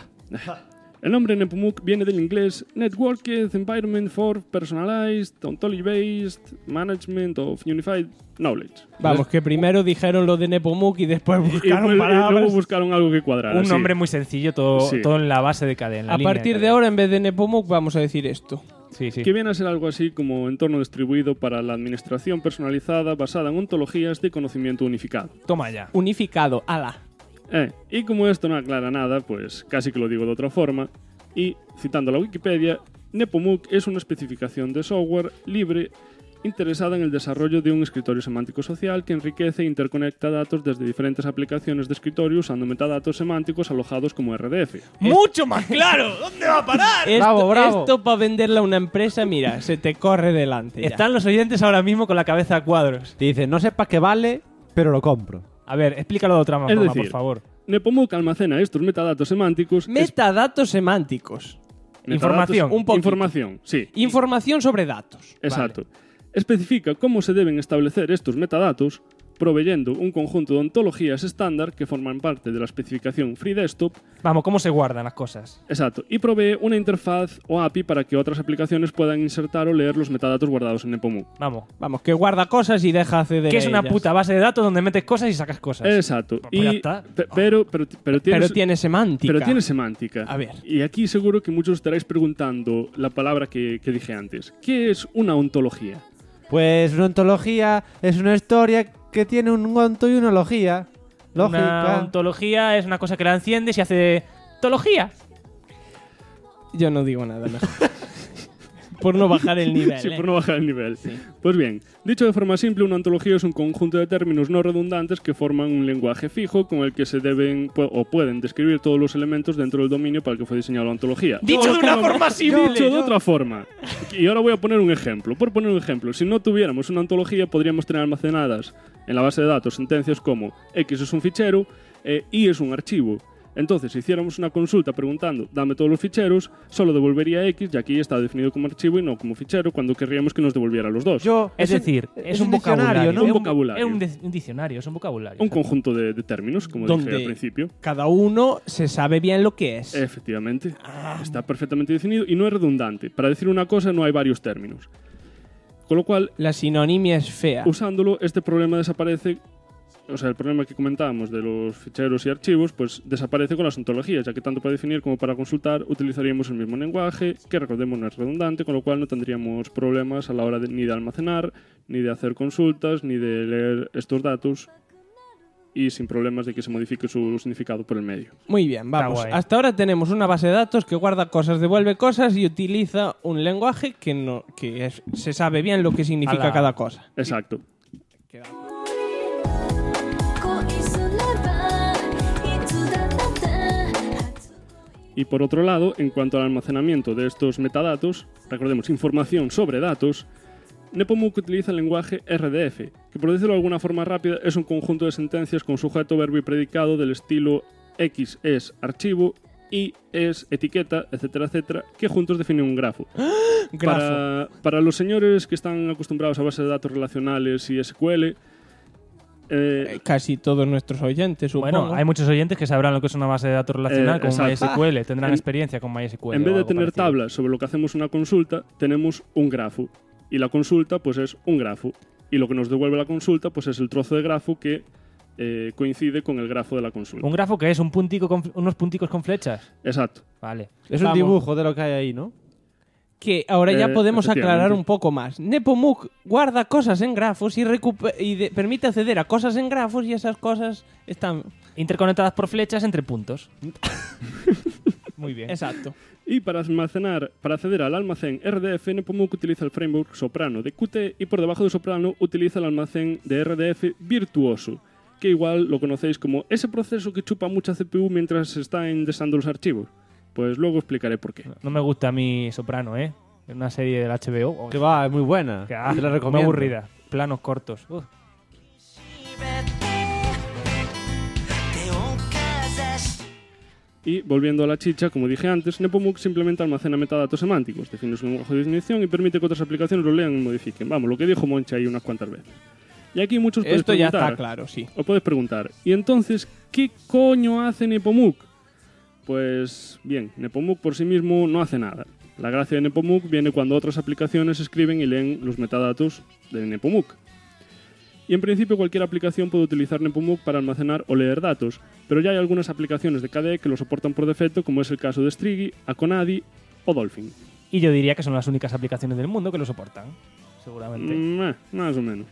El nombre Nepomuk viene del inglés Networked Environment for Personalized Ontology-Based Management of Unified Knowledge. Vamos, que primero dijeron lo de Nepomuk y después buscaron y luego palabras. buscaron algo que cuadrara. Un sí. nombre muy sencillo, todo, Sí. todo en la base de cadena. A partir de ahora, en vez de Nepomuk, vamos a decir esto. Sí, sí. Que viene a ser algo así como entorno distribuido para la administración personalizada basada en ontologías de conocimiento unificado. Toma ya. Unificado, ala. Y como esto no aclara nada, pues casi que lo digo de otra forma. Y, citando la Wikipedia, Nepomuk es una especificación de software libre interesada en el desarrollo de un escritorio semántico social que enriquece e interconecta datos desde diferentes aplicaciones de escritorio usando metadatos semánticos alojados como RDF. ¡Mucho más claro! ¿Dónde va a parar? Esto, bravo. Esto para venderla a una empresa, mira, se te corre delante. ya. Están los oyentes ahora mismo con la cabeza a cuadros. Te dice, no sé para qué vale, pero lo compro. A ver, explícalo de otra Es forma, decir, por favor. Nepomuk almacena estos metadatos semánticos. Metadatos semánticos. Información. Un poquito. Información, sí. Información sobre datos. Exacto. Especifica cómo se deben establecer estos metadatos, proveyendo un conjunto de ontologías estándar que forman parte de la especificación Free Desktop. Vamos, ¿cómo se guardan las cosas? Exacto. Y provee una interfaz o API para que otras aplicaciones puedan insertar o leer los metadatos guardados en Nepomuk. Vamos. Vamos, que guarda cosas y deja acceder Que a es una ellas. puta base de datos donde metes cosas y sacas cosas. Exacto. Pues ya está. Pero Pero tiene semántica. Pero tiene semántica. A ver. Y aquí seguro que muchos estaréis preguntando la palabra que dije antes. ¿Qué es una ontología? Pues una ontología es una historia que tiene un onto y una logía. Una Lógica. ontología es una cosa que la enciendes y hace tología. Yo no digo nada mejor. Por no bajar el nivel. Sí, por no bajar el nivel. Pues bien, dicho de forma simple, una ontología es un conjunto de términos no redundantes que forman un lenguaje fijo con el que se deben o pueden describir todos los elementos dentro del dominio para el que fue diseñada la ontología. Dicho de una forma simple. Dicho de otra forma. Y ahora voy a poner un ejemplo. Por poner un ejemplo, si no tuviéramos una ontología, podríamos tener almacenadas en la base de datos sentencias como X es un fichero, Y es un archivo. Entonces, si hiciéramos una consulta preguntando dame todos los ficheros, solo devolvería X, ya que Y está definido como archivo y no como fichero, cuando querríamos que nos devolviera los dos. Es decir, es un diccionario, vocabulario, ¿no? Un vocabulario. Es un diccionario, es un vocabulario. Un conjunto de términos, como Donde dije al principio. cada uno se sabe bien lo que es. Efectivamente. Está perfectamente definido y no es redundante. Para decir una cosa no hay varios términos. Con lo cual, La sinonimia es fea. usándolo, este problema desaparece. O sea, el problema que comentábamos de los ficheros y archivos, pues desaparece con las ontologías, ya que tanto para definir como para consultar utilizaríamos el mismo lenguaje, que recordemos no es redundante, con lo cual no tendríamos problemas a la hora ni de almacenar, ni de hacer consultas, ni de leer estos datos, y sin problemas de que se modifique su significado por el medio. Muy bien, vamos. guay. Hasta ahora tenemos una base de datos que guarda cosas, devuelve cosas y utiliza un lenguaje que se sabe bien lo que significa Ala. cada cosa. Exacto. Y por otro lado, en cuanto al almacenamiento de estos metadatos, recordemos, información sobre datos, Nepomuk utiliza el lenguaje RDF, que por decirlo de alguna forma rápida es un conjunto de sentencias con sujeto, verbo y predicado del estilo X es archivo, Y es etiqueta, etcétera, etcétera, que juntos definen un grafo. Grafo. Para los señores que están acostumbrados a bases de datos relacionales y SQL, Casi todos nuestros oyentes, supongo. Bueno, hay muchos oyentes que sabrán lo que es una base de datos relacional con exacto. MySQL, tendrán En- experiencia con MySQL. en o vez de algo tener parecido. tablas sobre lo que hacemos una consulta, tenemos un grafo. Y la consulta, pues es un grafo. Y lo que nos devuelve la consulta, pues es el trozo de grafo que coincide con el grafo de la consulta. Un grafo que es un puntico con, unos punticos con flechas. Exacto. Vale. Es un Vamos. dibujo de lo que hay ahí, ¿no? Que ahora ya podemos aclarar efectivamente. un poco más. Nepomuk guarda cosas en grafos y, permite acceder a cosas en grafos y esas cosas están... Interconectadas por flechas entre puntos. Muy bien. Exacto. Y para acceder al almacén RDF, Nepomuk utiliza el framework Soprano de Qt y por debajo de Soprano utiliza el almacén de RDF Virtuoso, que igual lo conocéis como ese proceso que chupa mucha CPU mientras se está indexando los archivos. Pues luego explicaré por qué. No me gusta a mí Soprano, ¿eh? Es una serie del HBO. Que va, es muy buena. Que, Te la muy recomiendo. aburrida. Planos cortos. Y volviendo a la chicha, como dije antes, Nepomuk simplemente almacena metadatos semánticos, define su lenguaje de definición y permite que otras aplicaciones lo lean y modifiquen. Vamos, lo que dijo Moncha ahí unas cuantas veces. Y aquí muchos podéis Esto ya preguntar, está claro, sí. o puedes preguntar, ¿y entonces qué coño hace Nepomuk? Pues bien, Nepomuk por sí mismo no hace nada. La gracia de Nepomuk viene cuando otras aplicaciones escriben y leen los metadatos de Nepomuk. Y en principio cualquier aplicación puede utilizar Nepomuk para almacenar o leer datos, pero ya hay algunas aplicaciones de KDE que lo soportan por defecto, como es el caso de Strigi, Aconadi o Dolphin. Y yo diría que son las únicas aplicaciones del mundo que lo soportan. Seguramente. Más o menos.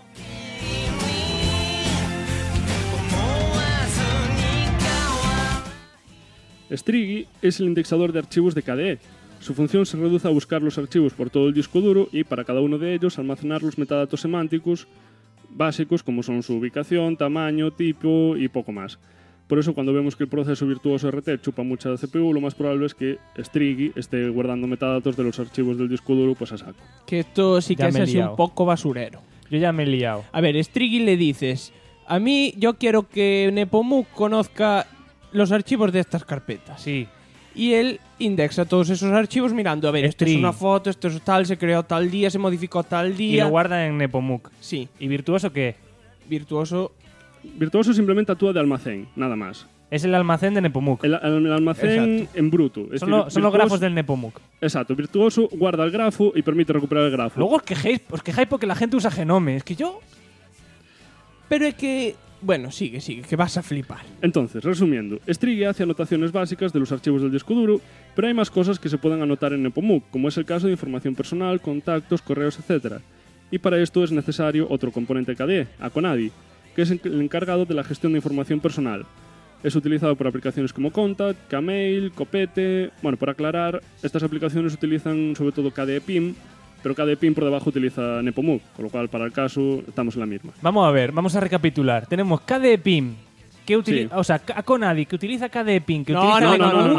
Strigi es el indexador de archivos de KDE. Su función se reduce a buscar los archivos por todo el disco duro y para cada uno de ellos almacenar los metadatos semánticos básicos como son su ubicación, tamaño, tipo y poco más. Por eso cuando vemos que el proceso virtuoso RT chupa mucha CPU, lo más probable es que Strigi esté guardando metadatos de los archivos del disco duro pues a saco. Que esto sí que Ya es me he así liado. un poco basurero. Yo ya me he liado. A ver, Strigi le dices, a mí yo quiero que Nepomuk conozca los archivos de estas carpetas. Sí. Y él indexa todos esos archivos mirando, a ver, esto es Strigi. una foto, esto es tal, se creó tal día, se modificó tal Y día. lo guarda en Nepomuk. Sí, ¿Y Virtuoso qué? virtuoso. Virtuoso simplemente actúa de almacén, nada más. Es el almacén de Nepomuk. El almacén en bruto. Es Son, decir, son los Virtuoso- grafos del Nepomuk. Exacto, Virtuoso guarda el grafo y permite recuperar el grafo. Luego os quejáis porque la gente usa Genome. Es que yo... Pero es que... Bueno, sigue, que vas a flipar. Entonces, resumiendo, Strigi hace anotaciones básicas de los archivos del disco duro, pero hay más cosas que se pueden anotar en Nepomuk, como es el caso de información personal, contactos, correos, etc. Y para esto es necesario otro componente KDE, Aconadi, que es el encargado de la gestión de información personal. Es utilizado por aplicaciones como Contact, Kmail, Copete... Bueno, por aclarar, estas aplicaciones utilizan sobre todo KDE PIM, pero KDE PIM por debajo utiliza Nepomuk, con lo cual para el caso estamos en la misma. Vamos a ver, vamos a recapitular. Tenemos KDE PIM, que utiliza... Sí. O sea, Aconadi, que utiliza KDE PIM, que No, utiliza...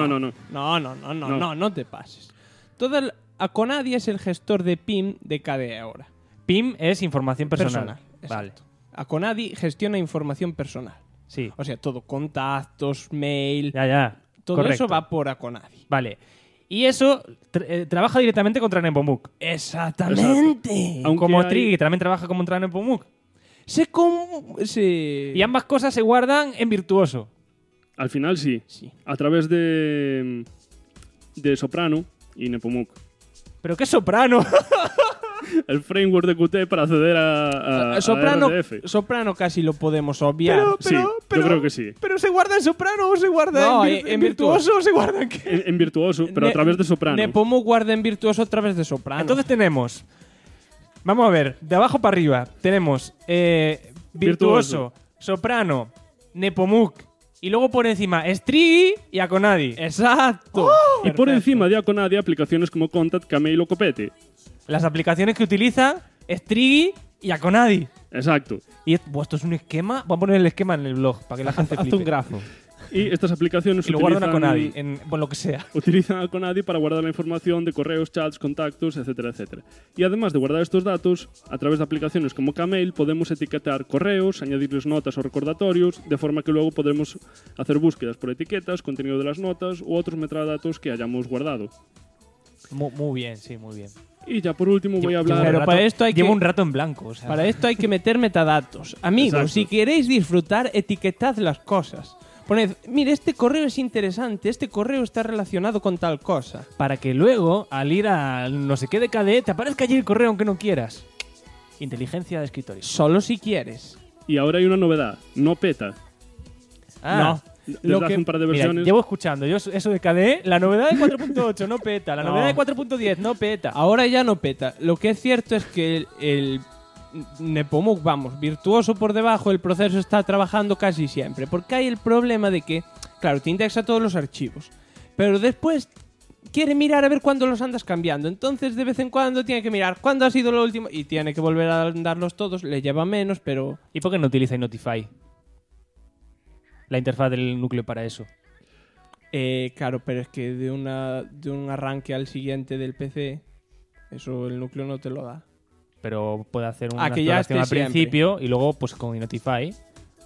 No te pases. Aconadi es el gestor de PIM de KDE ahora. PIM es información personal. Vale, exacto. Aconadi gestiona información personal. sí. O sea, todo, contactos, mail, Ya. todo Correcto. eso va por Aconadi. Vale. Y eso trabaja directamente contra Nepomuk. Exactamente. Aunque Como hay- Strigi, que también trabaja contra Nepomuk. Se... Y ambas cosas se guardan en Virtuoso. Al final sí, Sí. a través de Soprano y Nepomuk. ¿Pero qué soprano? El framework de Qt para acceder a Soprano, RDF. Soprano casi lo podemos obviar. Sí, yo creo que sí. ¿Pero se guarda en soprano o se guarda No, en Virtuoso? o se guarda en qué? En Virtuoso, pero a través de Soprano. Nepomuk guarda en Virtuoso a través de Soprano. Entonces tenemos... Vamos a ver, de abajo para arriba tenemos Virtuoso, Soprano, Nepomuk y luego por encima Strigi y Aconadi. Exacto. y por encima de Aconadi aplicaciones como Contact, Kmail o Copete. Las aplicaciones que utiliza Strigi y Aconadi. Exacto. Y esto es un esquema. Voy a poner el esquema en el blog para que la gente Hazte flipe. un grafo. Y estas aplicaciones Y lo guardan utilizan, a Aconadi, en lo que sea. utilizan Aconadi para guardar la información de correos, chats, contactos, etcétera, etcétera. Y además de guardar estos datos, a través de aplicaciones como Kmail podemos etiquetar correos, añadirles notas o recordatorios, de forma que luego podremos hacer búsquedas por etiquetas, contenido de las notas u otros metadatos que hayamos guardado. Muy bien, sí, muy bien. Y ya por último voy a Llevo hablar... Pero un rato- para esto hay llevo que- un rato en blanco. O sea. Para esto hay que meter metadatos. Amigos, Exacto. si queréis disfrutar, etiquetad las cosas. Poned, mire, este correo es interesante, este correo está relacionado con tal cosa. Para que luego, al ir a no sé qué de KDE, te aparezca allí el correo aunque no quieras. Inteligencia de escritorio. Solo si quieres. Y ahora hay una novedad, no peta. Ah, desde hace un par de Mira, versiones. llevo escuchando yo eso de KDE, la novedad de 4.8 no peta, la novedad de 4.10 no peta. Ahora ya no peta. Lo que es cierto es que el Nepomuk, vamos, virtuoso por debajo, el proceso está trabajando casi siempre. Porque hay el problema de que, claro, te indexa todos los archivos, pero después quiere mirar a ver cuándo los andas cambiando. Entonces, de vez en cuando tiene que mirar cuándo ha sido lo último y tiene que volver a darlos todos. Le lleva menos, pero... ¿Y por qué no utiliza Notify? La interfaz del núcleo para eso. Claro, pero es que de un arranque al siguiente del PC, eso el núcleo no te lo da. Pero puede hacer una que ya exploración al esté siempre. principio y luego pues con Notify.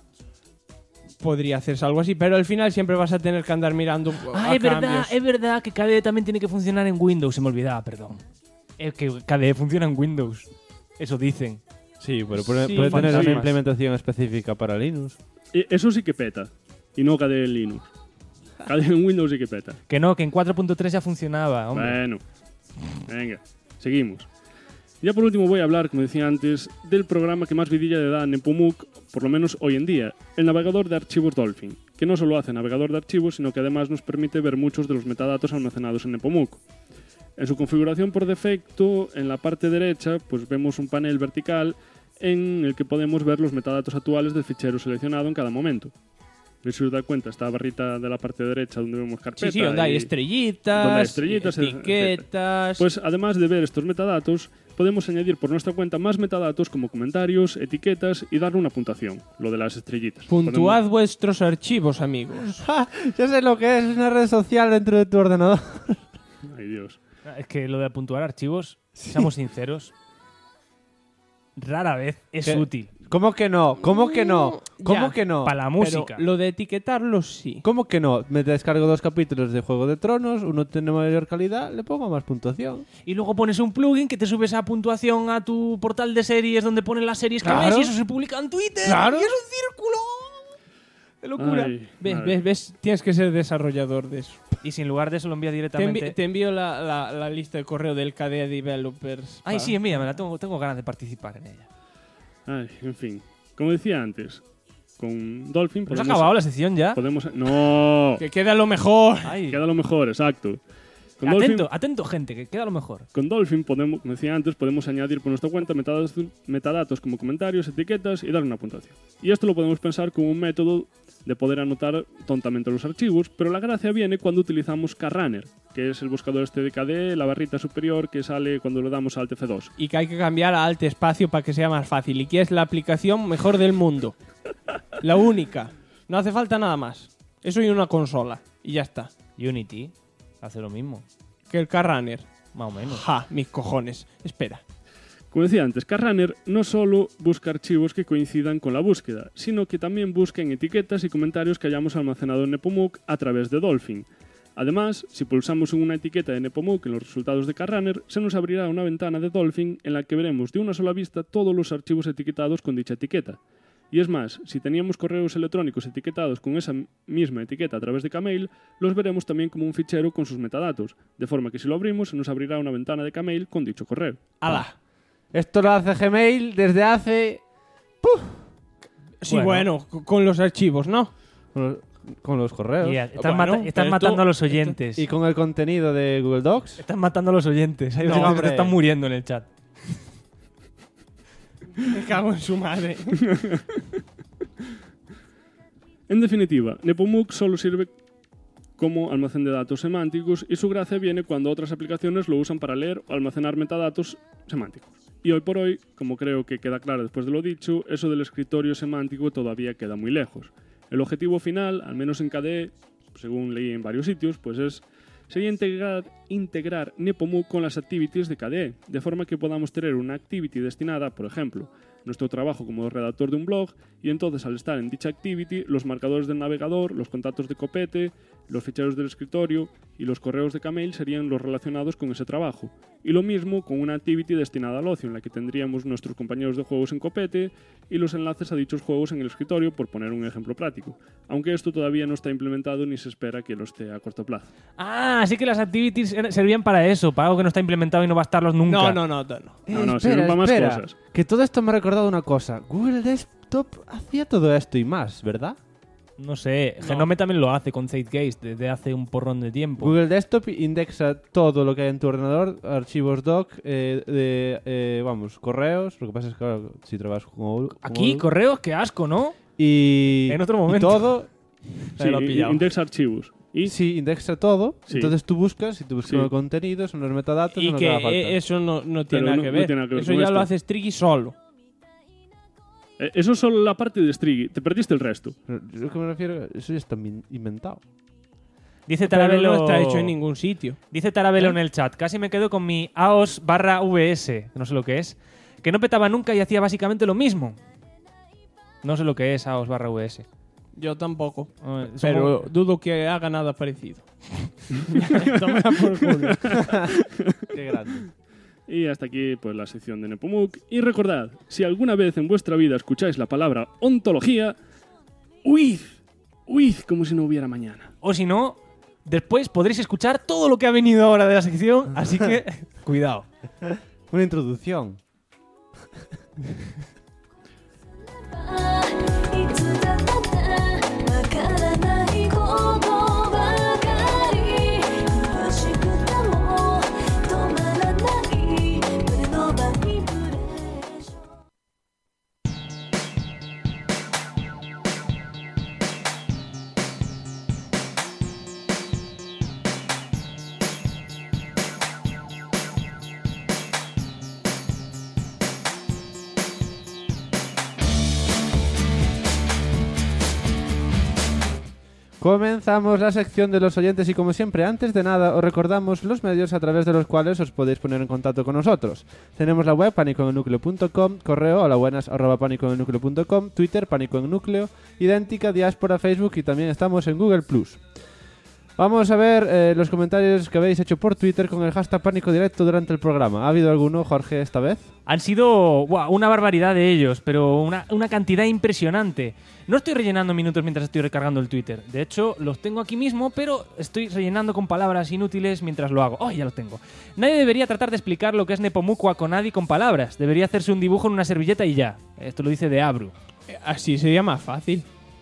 Podría hacerse algo así, pero al final siempre vas a tener que andar mirando Ah, cambios. es verdad que KDE también tiene que funcionar en Windows. Se me olvidaba, perdón. Es que KDE funciona en Windows. Eso dicen. Sí, pero puede Sí, tener una fantasmas. implementación específica para Linux. Eso sí que peta. Y no KDE en Linux. KDE en Windows sí que peta. Que no, que en 4.3 ya funcionaba, hombre. Bueno. Venga, seguimos. Ya por último voy a hablar, como decía antes, del programa que más vidilla le da a Nepomuk, por lo menos hoy en día, el navegador de archivos Dolphin, que no solo hace navegador de archivos, sino que además nos permite ver muchos de los metadatos almacenados en Nepomuk. En su configuración por defecto, en la parte derecha, pues vemos un panel vertical en el que podemos ver los metadatos actuales del fichero seleccionado en cada momento. Si os dais cuenta, esta barrita de la parte derecha donde vemos carpeta. Sí, donde hay y- estrellitas, donde hay estrellitas, etiquetas... Pues además de ver estos metadatos, podemos añadir por nuestra cuenta más metadatos como comentarios, etiquetas y darle una puntuación, lo de las estrellitas. puntuad vuestros archivos, amigos. Ya sé lo que es una red social dentro de tu ordenador. Ay, Dios. Es que lo de puntuar archivos, seamos sinceros, rara vez es ¿Qué? útil. ¿Cómo que no? ¿Cómo que no? ¿Cómo Ya, que no? Para la Pero música. lo de etiquetarlos sí. ¿Cómo que no? Me descargo 2 capítulos de Juego de Tronos, uno tiene mayor calidad, le pongo más puntuación. Y luego pones un plugin que te sube esa puntuación a tu portal de series donde ponen las series que Claro. ves y eso se publica en Twitter. Claro. Y es un círculo de locura. Ay, ¿Ves, madre. ves? Tienes que ser desarrollador de eso. Y si en lugar de eso lo envía Te, directamente... te envío la lista de correo del KDE Developers. Ay, pa- sí, envíamela. Tengo ganas de participar en ella. Ay, en fin. Como decía antes, con Dolphin ¿Nos ha acabado la sección ya? No, Que queda lo mejor. Ay, queda lo mejor, exacto. Con atento, gente, que queda lo mejor. Con Dolphin podemos, como decía antes, podemos añadir por nuestra cuenta metadatos como comentarios, etiquetas y dar una puntuación. Y esto lo podemos pensar como un método de poder anotar tontamente los archivos, pero la gracia viene cuando utilizamos KRunner, que es el buscador este de KDE, la barrita superior que sale cuando le damos Alt F2. Y que hay que cambiar a Alt Espacio para que sea más fácil. Y que es la aplicación mejor del mundo. La única. No hace falta nada más. Eso y una consola. Y ya está. Unity hace lo mismo, Que el KRunner. más o menos. Ja, mis cojones. Espera. Como decía antes, KRunner no solo busca archivos que coincidan con la búsqueda, sino que también busca en etiquetas y comentarios que hayamos almacenado en Nepomuk a través de Dolphin. Además, si pulsamos en una etiqueta de Nepomuk en los resultados de KRunner, se nos abrirá una ventana de Dolphin en la que veremos de una sola vista todos los archivos etiquetados con dicha etiqueta. Y es más, si teníamos correos electrónicos etiquetados con esa misma etiqueta a través de Kmail, los veremos también como un fichero con sus metadatos, de forma que si lo abrimos se nos abrirá una ventana de Kmail con dicho correo. ¡Hala! Esto lo hace Gmail desde hace... Sí, bueno, con los archivos, ¿no? Con los correos. Y están Bueno, pero matando tú- a los oyentes. Y con el contenido de Google Docs. Están matando a los oyentes. Hay No, oyentes que hombre. se están muriendo en el chat. Me cago en su madre. En definitiva, Nepomuk solo sirve como almacén de datos semánticos y su gracia viene cuando otras aplicaciones lo usan para leer o almacenar metadatos semánticos. Y hoy por hoy, como creo que queda claro después de lo dicho, eso del escritorio semántico todavía queda muy lejos. El objetivo final, al menos en KDE, según leí en varios sitios, pues sería integrar Nepomuk con las activities de KDE, de forma que podamos tener una activity destinada, por ejemplo, nuestro trabajo como redactor de un blog, y entonces al estar en dicha activity, los marcadores del navegador, los contactos de copete, los ficheros del escritorio y los correos de Kmail serían los relacionados con ese trabajo. Y lo mismo con una activity destinada al ocio, en la que tendríamos nuestros compañeros de juegos en copete y los enlaces a dichos juegos en el escritorio, por poner un ejemplo práctico. Aunque esto todavía no está implementado ni se espera que lo esté a corto plazo. Ah, así que las activities servían para eso, para algo que no está implementado y no va a estarlos nunca. No. No, sirven para más cosas. Que todo esto me ha recordado una cosa. Google Desktop hacía todo esto y más, ¿verdad? No sé, Genome también lo hace con ZGaze desde hace un porrón de tiempo. Google Desktop indexa todo lo que hay en tu ordenador, archivos doc, correos. Lo que pasa es que claro, si trabajas con Aquí, Google, correos, qué asco, ¿no? y En otro y momento. todo. Sí, lo he pillado. indexa archivos. Y Sí, indexa todo. Sí. Entonces tú buscas, y tú buscas Sí. el contenido, son los metadatos, Y son lo que que haga falta. eso no tiene Pero nada no- que no ver. tiene nada que ver Eso con ya esto. lo hace Striggy solo. eso es solo la parte de Striggy. Te perdiste el resto. Pero yo lo que me refiero, eso ya está inventado. Dice Pero Tarabelo, no está hecho en ningún sitio. Dice Tarabelo en el chat, casi me quedo con mi AOS/VS, no sé lo que es, que no petaba nunca y hacía básicamente lo mismo. No sé lo que es AOS/VS. Yo tampoco. Somos- Pero dudo que haga nada parecido. Tómala por culo. Qué grande. Y hasta aquí pues la sección de Nepomuk. Y recordad, si alguna vez en vuestra vida escucháis la palabra ontología, huid como si no hubiera mañana. O si no, después podréis escuchar todo lo que ha venido ahora de la sección, así que cuidado. Una introducción. いつだってわからないことばかり苦しくても止まらない胸のバイブレーション Comenzamos la sección de los oyentes y como siempre, antes de nada, os recordamos los medios a través de los cuales os podéis poner en contacto con nosotros. Tenemos la web panicoennucleo.com, correo holabuenas@panicoennucleo.com, Twitter panicoennúcleo, idéntica, diáspora, Facebook y también estamos en Google+. Vamos a ver los comentarios que habéis hecho por Twitter con el hashtag Pánico Directo durante el programa. ¿Ha habido alguno, Jorge, esta vez? Han sido una barbaridad de ellos, pero una cantidad impresionante. No estoy rellenando minutos mientras estoy recargando el Twitter. De hecho, los tengo aquí mismo, pero estoy rellenando con palabras inútiles mientras lo hago. ¡Oh, ya lo tengo! Nadie debería tratar de explicar lo que es Nepomuk Wakonadi con palabras. Debería hacerse un dibujo en una servilleta y ya. Esto lo dice de Abru. Así sería más fácil.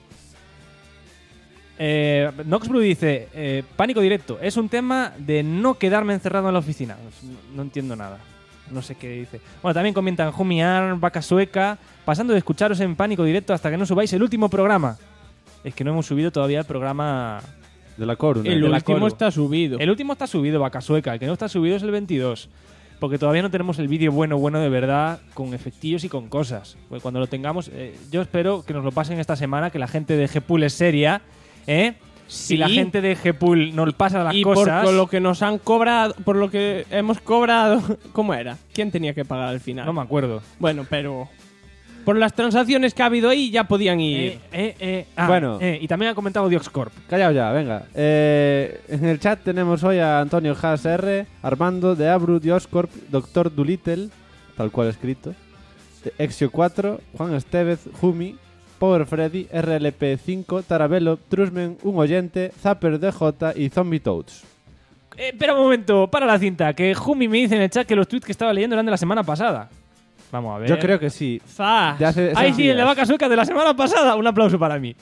Noxblue dice, pánico directo, es un tema de no quedarme encerrado en la oficina. No entiendo nada. No sé qué dice. Bueno, también comentan Jumiar, Vaca Sueca, pasando de escucharos en pánico directo hasta que no subáis el último programa. Es que no hemos subido todavía el programa. De la Coruna. El de la último Coro. está subido. El último está subido, Vaca Sueca. El que no está subido es el 22. Porque todavía no tenemos el vídeo bueno de verdad, con efectillos y con cosas. Pues cuando lo tengamos, yo espero que nos lo pasen esta semana, que la gente de Gpool es seria, ¿eh? Si Sí. la gente de Gpool nos pasa las y cosas. por lo que nos han cobrado, por lo que hemos cobrado, ¿cómo era? ¿Quién tenía que pagar al final? No me acuerdo. Bueno, pero por las transacciones que ha habido ahí ya podían ir. Bueno. Y también ha comentado Dioxcorp. Callao ya, venga. En el chat tenemos hoy a Antonio Haas R, Armando, de Abru, Dioscorp, Doctor Dolittle, tal cual escrito, Exio 4, Juan Estevez, Jumi, Power Freddy, RLP5, Tarabelo, Trusmen, un oyente, Zapper DJ y Zombie Toads. Espera un momento, para la cinta, que Jumi me dice en el chat que los tweets que estaba leyendo eran de la semana pasada. Vamos a ver. Yo creo que sí. ¡Zas! De hace ¡Ay, 6 sí, el de días. Vaca Sueca de la semana pasada! Un aplauso para mí.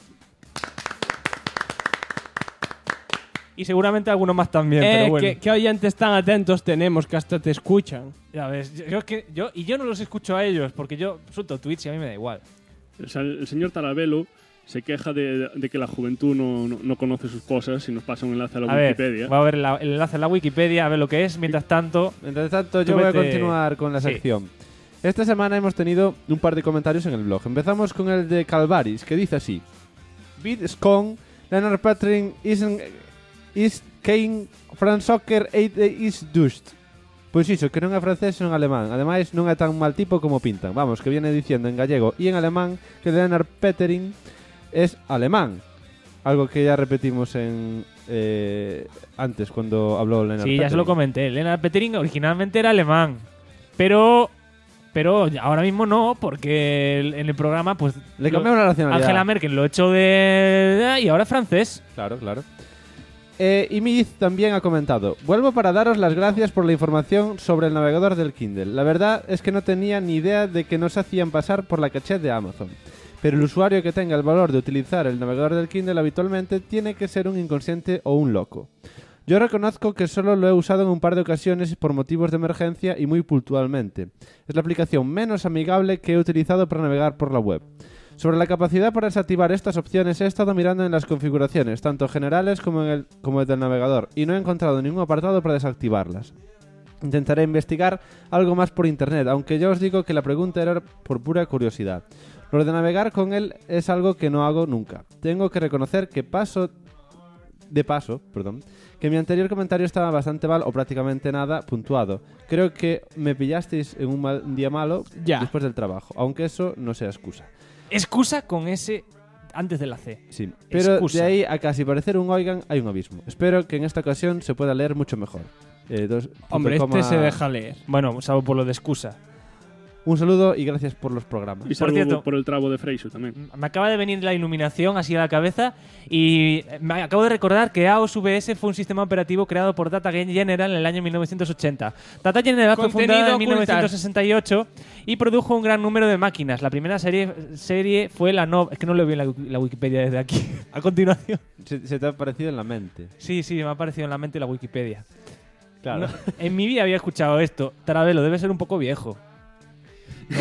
Y seguramente alguno más también, pero bueno. ¿Qué oyentes tan atentos tenemos que hasta te escuchan? Ya ves, yo no los escucho a ellos, porque yo suelto tweets y a mí me da igual. El señor Tarabelo se queja de que la juventud no conoce sus cosas y nos pasa un enlace a la A ver, Wikipedia. voy a ver el enlace en la Wikipedia, a ver lo que es. Mientras tanto, Mientras tanto, Tú yo voy a vete- continuar con la Sí. sección. Esta semana hemos tenido un par de comentarios en el blog. Empezamos con el de Calvaris, que dice así: Beat Scone, Leonard Patrin is Kane, Franz Soccer, 8 is Dust. Pois iso, que non é francés, non é alemán. Ademais, non é tan mal tipo como pintan. Vamos, que viene diciendo en gallego e en alemán que Leonard Petering es alemán. Algo que ya repetimos en antes, cuando habló Leonard sí, ya se lo Petering. comenté. Lennart Petering originalmente era alemán, pero ahora mismo no, porque en el programa pues Le cambiaron la nacionalidad. Angela Merkel lo echó de y ahora es francés. Claro, claro. Y Miz también ha comentado: vuelvo para daros las gracias por la información sobre el navegador del Kindle. La verdad es que no tenía ni idea de que nos hacían pasar por la caché de Amazon. pero el usuario que tenga el valor de utilizar el navegador del Kindle habitualmente tiene que ser un inconsciente o un loco. Yo reconozco que solo lo he usado en un par de ocasiones por motivos de emergencia y muy puntualmente. Es la aplicación menos amigable que he utilizado para navegar por la web. Sobre la capacidad para desactivar estas opciones he estado mirando en las configuraciones, tanto generales como el del navegador, y no he encontrado ningún apartado para desactivarlas. Intentaré investigar algo más por internet, aunque ya os digo que la pregunta era por pura curiosidad. Lo de navegar con él es algo que no hago nunca. Tengo que reconocer que que mi anterior comentario estaba bastante mal o prácticamente nada puntuado. Creo que me pillasteis en un día malo después del trabajo, aunque eso no sea excusa. Excusa con ese antes de la C. Sí, pero Excusa. de ahí a casi parecer un oigan hay un abismo. Espero que en esta ocasión se pueda leer mucho mejor. Hombre, este se deja leer. Bueno, salvo por lo de excusa. Un saludo y gracias por los programas. Y saludo cierto, por el trabo de Freixo tamén. Me acaba de venir la iluminación así a la cabeza y me acabo de recordar que AOS VS fue un sistema operativo creado por Data General en el año 1980. Data General fue fundada en 1968 y produjo un gran número de máquinas. La primera serie fue la Nova. Es que no leo bien la Wikipedia desde aquí. A continuación. Se te ha aparecido en la mente. Sí, me ha aparecido en la mente la Wikipedia. Claro. No, en mi vida había escuchado esto. Tarabelo, debe ser un poco viejo. ¿No?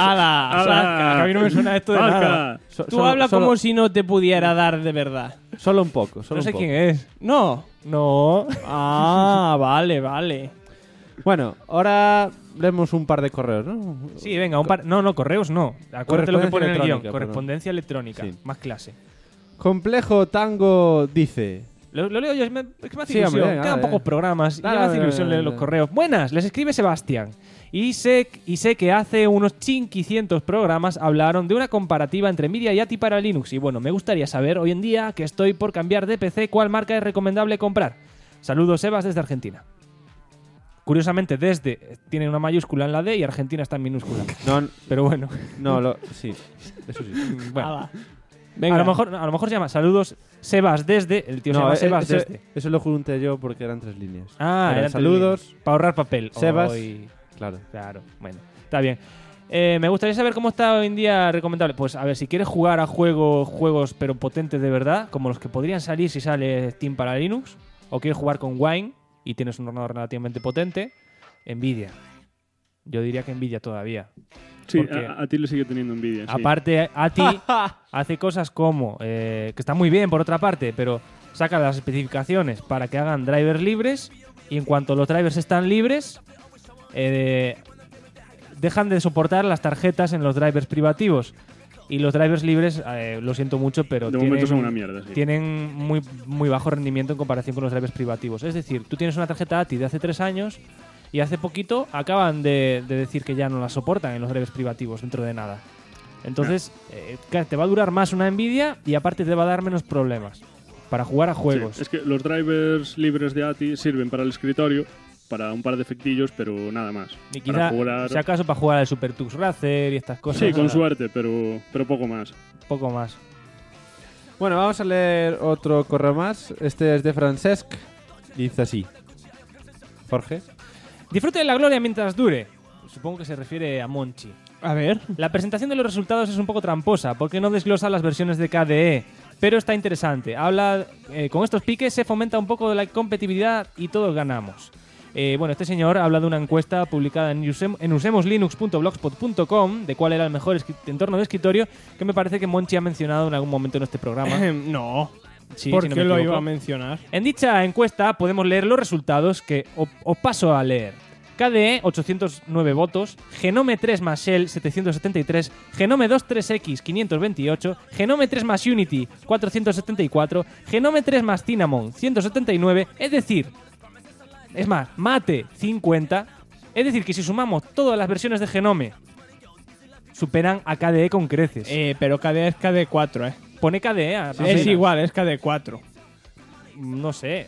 ¡Hala! Que a mí no me suena esto de nada. Tú hablas como si no te pudiera dar de verdad. Solo un poco. No sé quién es. No. No. Ah, vale. Bueno, ahora leemos un par de correos, ¿no? Sí, venga, un par. No, correos no. Acuérdate lo que pone en el guión. electrónica, Correspondencia electrónica. Sí. Más clase. Complejo Tango dice... Lo leo yo, es que me hace Sí, ilusión. hombre, venga, Quedan dale. pocos programas y Dale, me hace dale, ilusión leer dale. los correos. Buenas, les escribe Sebastián. Y sé que hace unos chinquicientos programas hablaron de una comparativa entre Nvidia y ATI para Linux. Y bueno, me gustaría saber, hoy en día que estoy por cambiar de PC, ¿cuál marca es recomendable comprar? Saludos, Sebas, desde Argentina. Curiosamente, desde tiene una mayúscula en la D y Argentina está en minúscula. No, Pero bueno. sí. Eso sí. Bueno. Venga. A lo mejor se llama Saludos Sebas desde. El tío se llama Sebas desde. Eso lo junté yo porque eran 3 líneas. Eran tres saludos, líneas. Para ahorrar papel. Sebas. Hoy- Claro. Claro, bueno, está bien. Me gustaría saber cómo está hoy en día recomendable. Pues a ver, si quieres jugar a juegos pero potentes de verdad, como los que podrían salir si sale Steam para Linux, o quieres jugar con Wine y tienes un ordenador relativamente potente, Nvidia. Yo diría que Nvidia todavía. Sí, Porque- a ti le sigue teniendo envidia. Sí. Aparte, ATI hace cosas como, que está muy bien por otra parte, pero saca las especificaciones para que hagan drivers libres y en cuanto los drivers están libres, dejan de soportar las tarjetas en los drivers privativos. Y los drivers libres, lo siento mucho, pero De momento son una mierda, sí. tienen muy, muy bajo rendimiento en comparación con los drivers privativos. Es decir, tú tienes una tarjeta ATI de hace 3 años y hace poquito acaban de decir que ya no la soportan en los drivers privativos dentro de nada. Entonces, claro, te va a durar más una Nvidia y aparte te va a dar menos problemas para jugar a juegos. Sí, es que los drivers libres de ATI sirven para el escritorio, para un par de efectillos, pero nada más. Y Para quizá, jugar... si acaso, para jugar al Super Tux Racer y estas cosas. Sí, con nada, suerte, pero poco más. poco más. Bueno, vamos a leer otro correo más. Este es de Francesc. Y dice así. Jorge. Disfrute de la gloria mientras dure. Supongo que se refiere a Monchi. A ver. La presentación de los resultados es un poco tramposa porque no desglosa las versiones de KDE, pero está interesante. Habla con estos piques se fomenta un poco de la competitividad y todos ganamos. Bueno, este señor habla de una encuesta publicada en usemoslinux.blogspot.com de cuál era el mejor entorno de escritorio que me parece que Monchi ha mencionado en algún momento en este programa. No. Sí, ¿Por si no qué me lo equivoco. iba a mencionar? En dicha encuesta podemos leer los resultados que os paso a leer. KDE 809 votos, Genome 3 más Shell 773, Genome 2 3X 528, Genome 3 más Unity 474, Genome 3 más Cinnamon 179, es decir, es más, Mate 50, es decir que si sumamos todas las versiones de Genome superan a KDE con creces. Pero KDE es KDE4, ¿eh? Pone KDE, Es igual, es KDE4. no sé.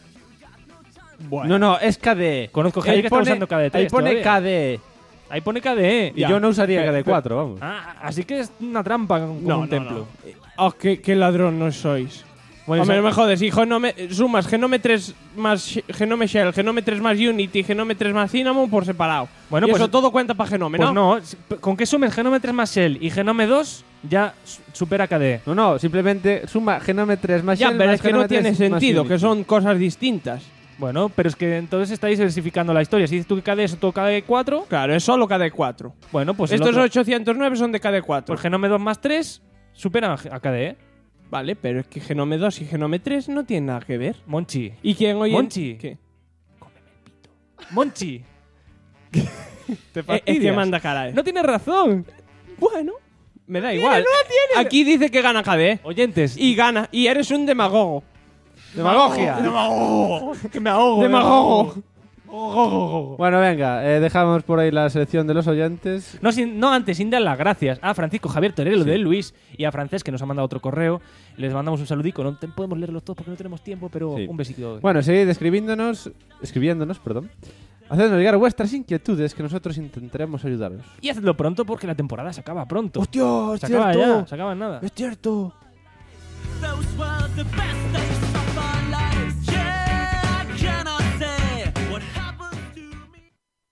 Bueno. No, es KDE. Conozco gente que está usando KDE3 Ahí pone todavía. KDE. Ahí pone KDE. Y yo no usaría KDE4, vamos. Así que es una trampa con un templo. Oh, qué ladrón no sois. Bueno, Hombre, o sea, no me jodes, y sumas Genome 3 más Genome Shell, Genome 3 más Unity, Genome 3 más Cinnamon por separado. Bueno, Y pues- eso todo cuenta para Genome, pues ¿no? no, con que sumes Genome 3 más Shell y Genome 2, ya supera KDE. No, simplemente suma Genome 3 más Ya, Shell pero más es que no Genome 3 tiene más sentido, Unity. que son cosas distintas. Bueno, pero es que entonces estáis diversificando la historia. Si dices tú que KDE es todo KDE 4, Claro, es solo KDE4. bueno, pues el Estos otro, 809 son de KDE4. pues Genome 2 más 3 superan a KDE. Vale, pero es que Genome 2 y Genome 3 no tienen nada que ver. Monchi. ¿Y quién hoy en- Monchi. ¿Qué? Monchi. Te Es que fastidias. manda cara. No tienes razón. Bueno, me da igual. Aquí dice que gana KDE. Oyentes. Y gana. Y eres un demagogo. ¡Demagogia! Que me ahogo. Demagogo. Bueno, venga, dejamos por ahí la selección de los oyentes. No, antes, sin dar las gracias a Francisco Javier Torero de Luis y a Francés, que nos ha mandado otro correo. Les mandamos un saludico. No podemos leerlos todos porque no tenemos tiempo, pero Sí. un besito. Bueno, seguid escribiéndonos, hacednos llegar vuestras inquietudes que nosotros intentaremos ayudaros. Y hacedlo pronto porque la temporada se acaba pronto. ¡Hostia, es se acaba cierto! ya, se acaba en nada. ¡Es cierto! Those were the best days of our lives. Yeah, I cannot say what happened to me.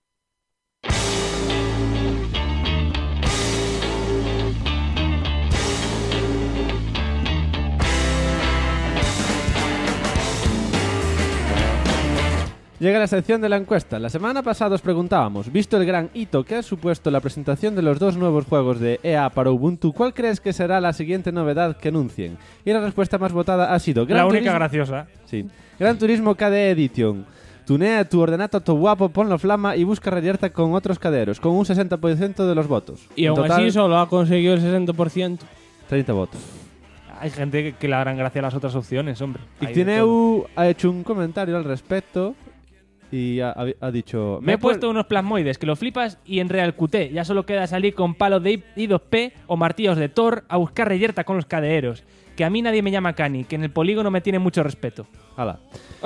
Llega la sección de la encuesta. La semana pasada os preguntábamos, visto el gran hito que ha supuesto la presentación de los dos nuevos juegos de EA para Ubuntu, ¿cuál crees que será la siguiente novedad que anuncien? Y la respuesta más votada ha sido La única Turismo- graciosa. Sí. Gran Turismo KDE Edition. Tunea tu ordenato to guapo, ponlo flama y busca reyerta con otros caderos, con un 60% de los votos. Y En aún total, así solo ha conseguido el 60%. 30 votos. Hay gente que le harán gracia a las otras opciones, hombre. Y Hay de todo. Tineu ha hecho un comentario al respecto y ha dicho... Me he puesto unos plasmoides que lo flipas y en Real QT ya solo queda salir con palos de I2P o martillos de Thor a buscar reyerta con los cadeeros. Que a mí nadie me llama Cani, que en el polígono me tiene mucho respeto. Hala.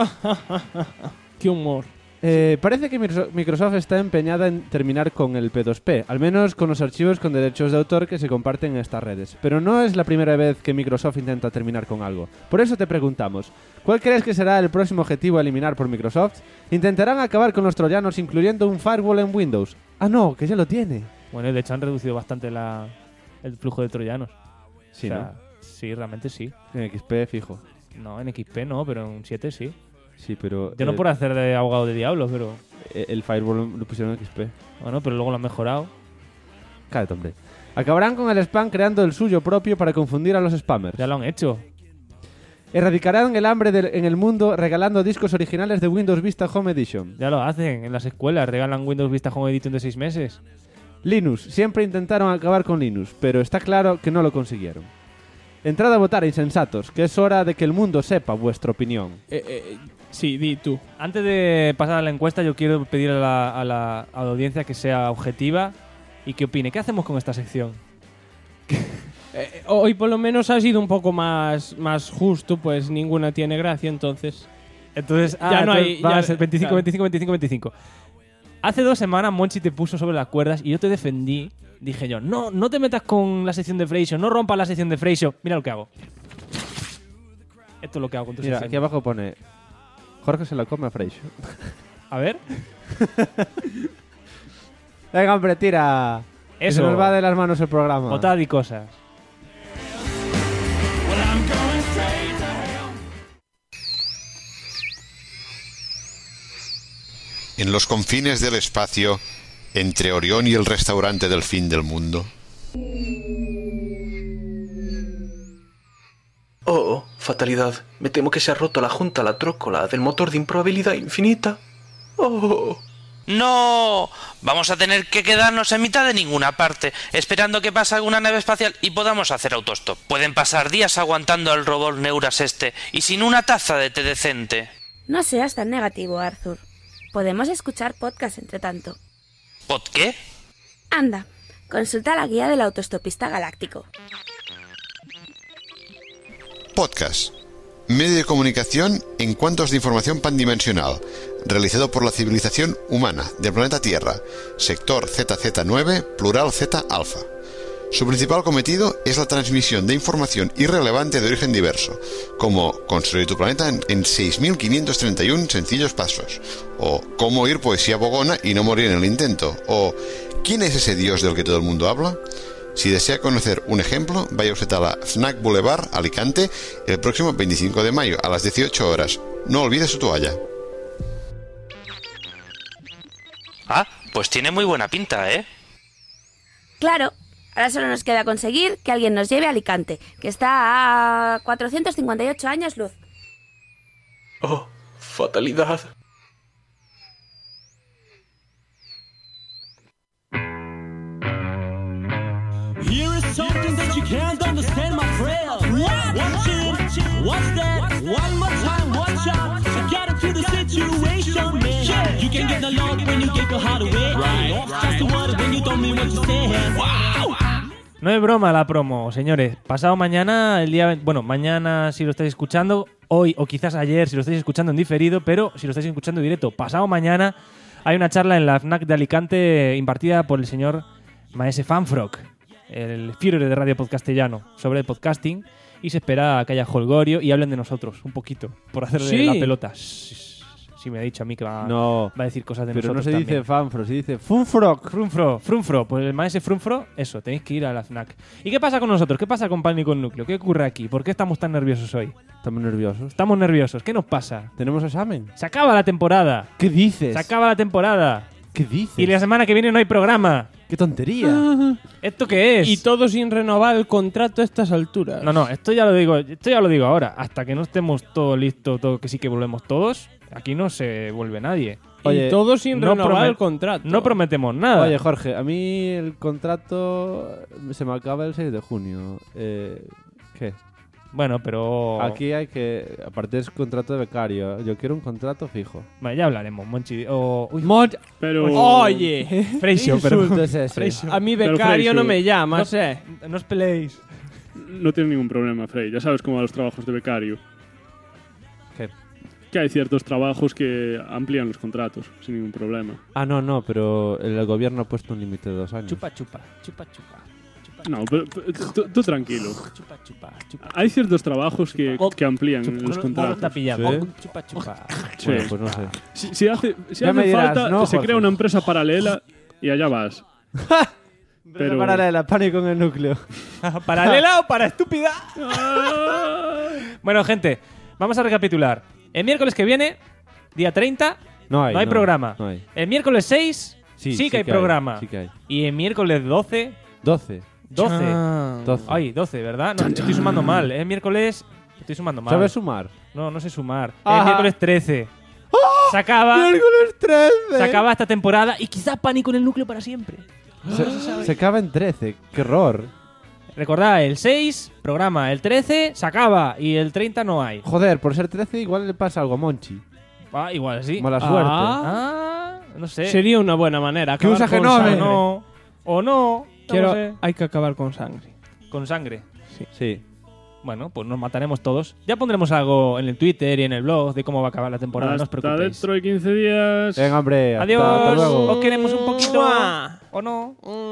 Qué humor. Parece que Microsoft está empeñada en terminar con el P2P, al menos con los archivos con derechos de autor que se comparten en estas redes. Pero no es la primera vez que Microsoft intenta terminar con algo. Por eso te preguntamos, ¿cuál crees que será el próximo objetivo a eliminar por Microsoft? ¿Intentarán acabar con los troyanos incluyendo un firewall en Windows? Ah, no, que ya lo tiene. Bueno, y de hecho han reducido bastante el flujo de troyanos. Sí, O sea, sí, realmente sí. ¿no? En XP, fijo. No, en XP no, pero en 7 sí. Sí, pero... Yo no por hacer de abogado de diablo, pero... El firewall lo pusieron en XP. Bueno, pero luego lo han mejorado. Cállate, hombre. Acabarán con el spam creando el suyo propio para confundir a los spammers. Ya lo han hecho. Erradicarán el hambre en el mundo regalando discos originales de Windows Vista Home Edition. Ya lo hacen. En las escuelas regalan Windows Vista Home Edition de 6 meses. Linux. Siempre intentaron acabar con Linux, pero está claro que no lo consiguieron. Entrad a votar, insensatos, que es hora de que el mundo sepa vuestra opinión. Sí, di tú. Antes de pasar a la encuesta, yo quiero pedir a la audiencia que sea objetiva y que opine. ¿Qué hacemos con esta sección? Hoy por lo menos ha sido un poco más justo, pues ninguna tiene gracia, entonces. Entonces, Ya no hay- va ya- a ser 25, claro. 25, 25, 25. Hace 2 semanas Monchi te puso sobre las cuerdas y yo te defendí. Dije yo, no te metas con la sección de Freixo, no rompas la sección de Freixo. Mira lo que hago. Esto es lo que hago con tu Mira, sección. aquí abajo pone... Jorge se la come a Freixo. A ver. Venga, hombre, tira. Que Eso. se nos va de las manos el programa. Votad y cosas. En los confines del espacio, entre Orión y el restaurante del fin del mundo. Oh, fatalidad. Me temo que se ha roto la junta, la trócola del motor de improbabilidad infinita. Oh. ¡No! Vamos a tener que quedarnos en mitad de ninguna parte, esperando que pase alguna nave espacial y podamos hacer autostop. Pueden pasar días aguantando al robot Neuras y sin una taza de té decente. No seas tan negativo, Arthur. Podemos escuchar podcast entre tanto. ¿Pod qué? Anda, consulta la guía del autostopista galáctico. Podcast. Medio de comunicación en cuantos de información pandimensional, realizado por la civilización humana del planeta Tierra, sector ZZ9, plural Z alfa. Su principal cometido es la transmisión de información irrelevante de origen diverso, como construir tu planeta en 6.531 sencillos pasos, o cómo oír poesía bogona y no morir en el intento, o ¿quién es ese dios del que todo el mundo habla? Si desea conocer un ejemplo, vaya usted a la Fnac Boulevard, Alicante, el próximo 25 de mayo a las 18 horas. No olvide su toalla. Ah, pues tiene muy buena pinta, ¿eh? Claro, ahora solo nos queda conseguir que alguien nos lleve a Alicante, que está a 458 años luz. Oh, fatalidad. Here is something that you can't understand, my friend. What? Watch it. What's that? One more time, watch out. You got into the situation, man. You can get the love when you get your heart away. Right. Just the word when you don't mean what you say. Wow. No es broma la promo, señores. Pasado mañana, el día... Bueno, mañana si lo estáis escuchando, hoy o quizás ayer si lo estáis escuchando en diferido, pero si lo estáis escuchando en directo, pasado mañana hay una charla en la FNAC de Alicante impartida por el señor Maese Fanfrock, el Führer de Radio Podcastellano, sobre el podcasting, y se espera que haya holgorio y hablen de nosotros un poquito, por hacerle Sí. la pelota. Sí, me ha dicho a mí que va a decir cosas de pero nosotros no se dice también. Fanfro, se dice Funfrock. Frunfro, pues el maese Frunfro, eso, tenéis que ir a la FNAC. ¿Y qué pasa con nosotros? ¿Qué pasa con Pánico en Núcleo? ¿Qué ocurre aquí? ¿Por qué estamos tan nerviosos hoy? Estamos nerviosos. Estamos nerviosos. ¿Qué nos pasa? ¿Tenemos examen? Se acaba la temporada. ¿Qué dices? Se acaba la temporada. ¿Qué dices? Y la semana que viene no hay programa. ¡Qué tontería! ¿Esto qué es? Y todo sin renovar el contrato a estas alturas. No, esto ya lo digo ahora. Hasta que no estemos todos listos, todo que sí que volvemos todos, aquí no se vuelve nadie. Oye, y todo sin no renovar el contrato. No prometemos nada. Oye, Jorge, a mí el contrato se me acaba el 6 de junio. ¿Qué? Bueno, pero... Aquí hay que... Aparte es contrato de becario. Yo quiero un contrato fijo. Vale, ya hablaremos, Monchi. Pero... Oye, Freixo, ¿Qué perdón. insulto es ese? Freixo. a mi Pero, becario Freixo, no me llamas, No os peleéis. No tienes ningún problema, Frey. Ya sabes cómo van los trabajos de becario. ¿Qué? Que hay ciertos trabajos que amplían los contratos sin ningún problema. Ah, no, pero el gobierno ha puesto un límite de 2 años. Chupa. No, pero tú tranquilo. Chupa. Hay ciertos trabajos que amplían los No contratos. está pillando. ¿Sí? Chupa. Sí. Bueno, pues no sé. Si hace Ya me dirás, falta, ¿no, se Jorge? crea una empresa paralela y allá vas. Pero paralela, pánico en el núcleo. ¿Paralela o para estúpida? Bueno, gente, vamos a recapitular. El miércoles que viene, día 30, No hay programa. No hay. El miércoles 6 sí que hay programa. Sí que hay. Y el miércoles 12... 12. 12. Ah. 12. Ay, 12, ¿verdad? No, estoy sumando mal. El miércoles... Estoy sumando mal. ¿Sabes sumar? No sé sumar. Ajá. El miércoles 13. Se acaba... ¡Miércoles 13! Se acaba esta temporada y quizás Pánico en el Núcleo para siempre. Se acaba en 13. ¡Qué horror! Recordad, el 6, programa. El 13, se acaba. Y el 30 no hay. Joder, por ser 13 igual le pasa algo a Monchi. Ah, igual sí. Mala suerte. No sé. Sería una buena manera. Que acabar usa con Genome. sangre. O no. Quiero, No sé. hay que acabar con sangre. Con sangre. Sí. Bueno, pues nos mataremos todos. Ya pondremos algo en el Twitter y en el blog de cómo va a acabar la temporada. No os Hasta preocupéis. dentro de 15 días. Venga, hombre. Adiós. Hasta luego. Os queremos un poquito. ¡Mua! ¿O no?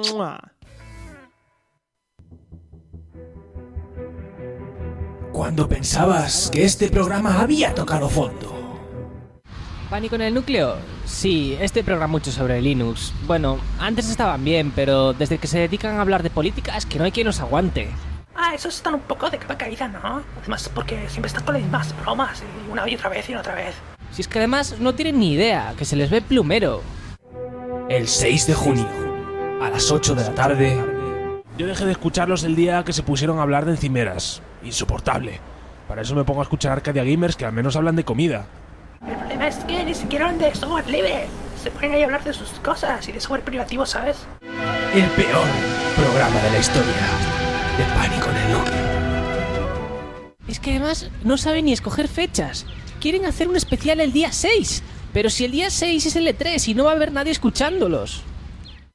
Cuando pensabas que este programa había tocado fondo. ¿Pánico en el núcleo? Sí, este programa mucho sobre Linux. Bueno, antes estaban bien, pero desde que se dedican a hablar de política es que no hay quien los aguante. Ah, esos están un poco de capa caída, ¿no? Además, porque siempre están con las mismas bromas, y una y otra vez y otra vez. Si es que además no tienen ni idea, que se les ve plumero. El 6 de junio, a las 8 de la tarde. Yo dejé de escucharlos el día que se pusieron a hablar de encimeras. Insoportable. Para eso me pongo a escuchar Arcadia Gamers, que al menos hablan de comida. El problema es que ni siquiera hablan de software libre. Se ponen ahí a hablar de sus cosas y de software privativo, ¿sabes? El peor programa de la historia de Pánico en el Núcleo. Es que además no saben ni escoger fechas. Quieren hacer un especial el día 6. Pero si el día 6 es el E3 y no va a haber nadie escuchándolos.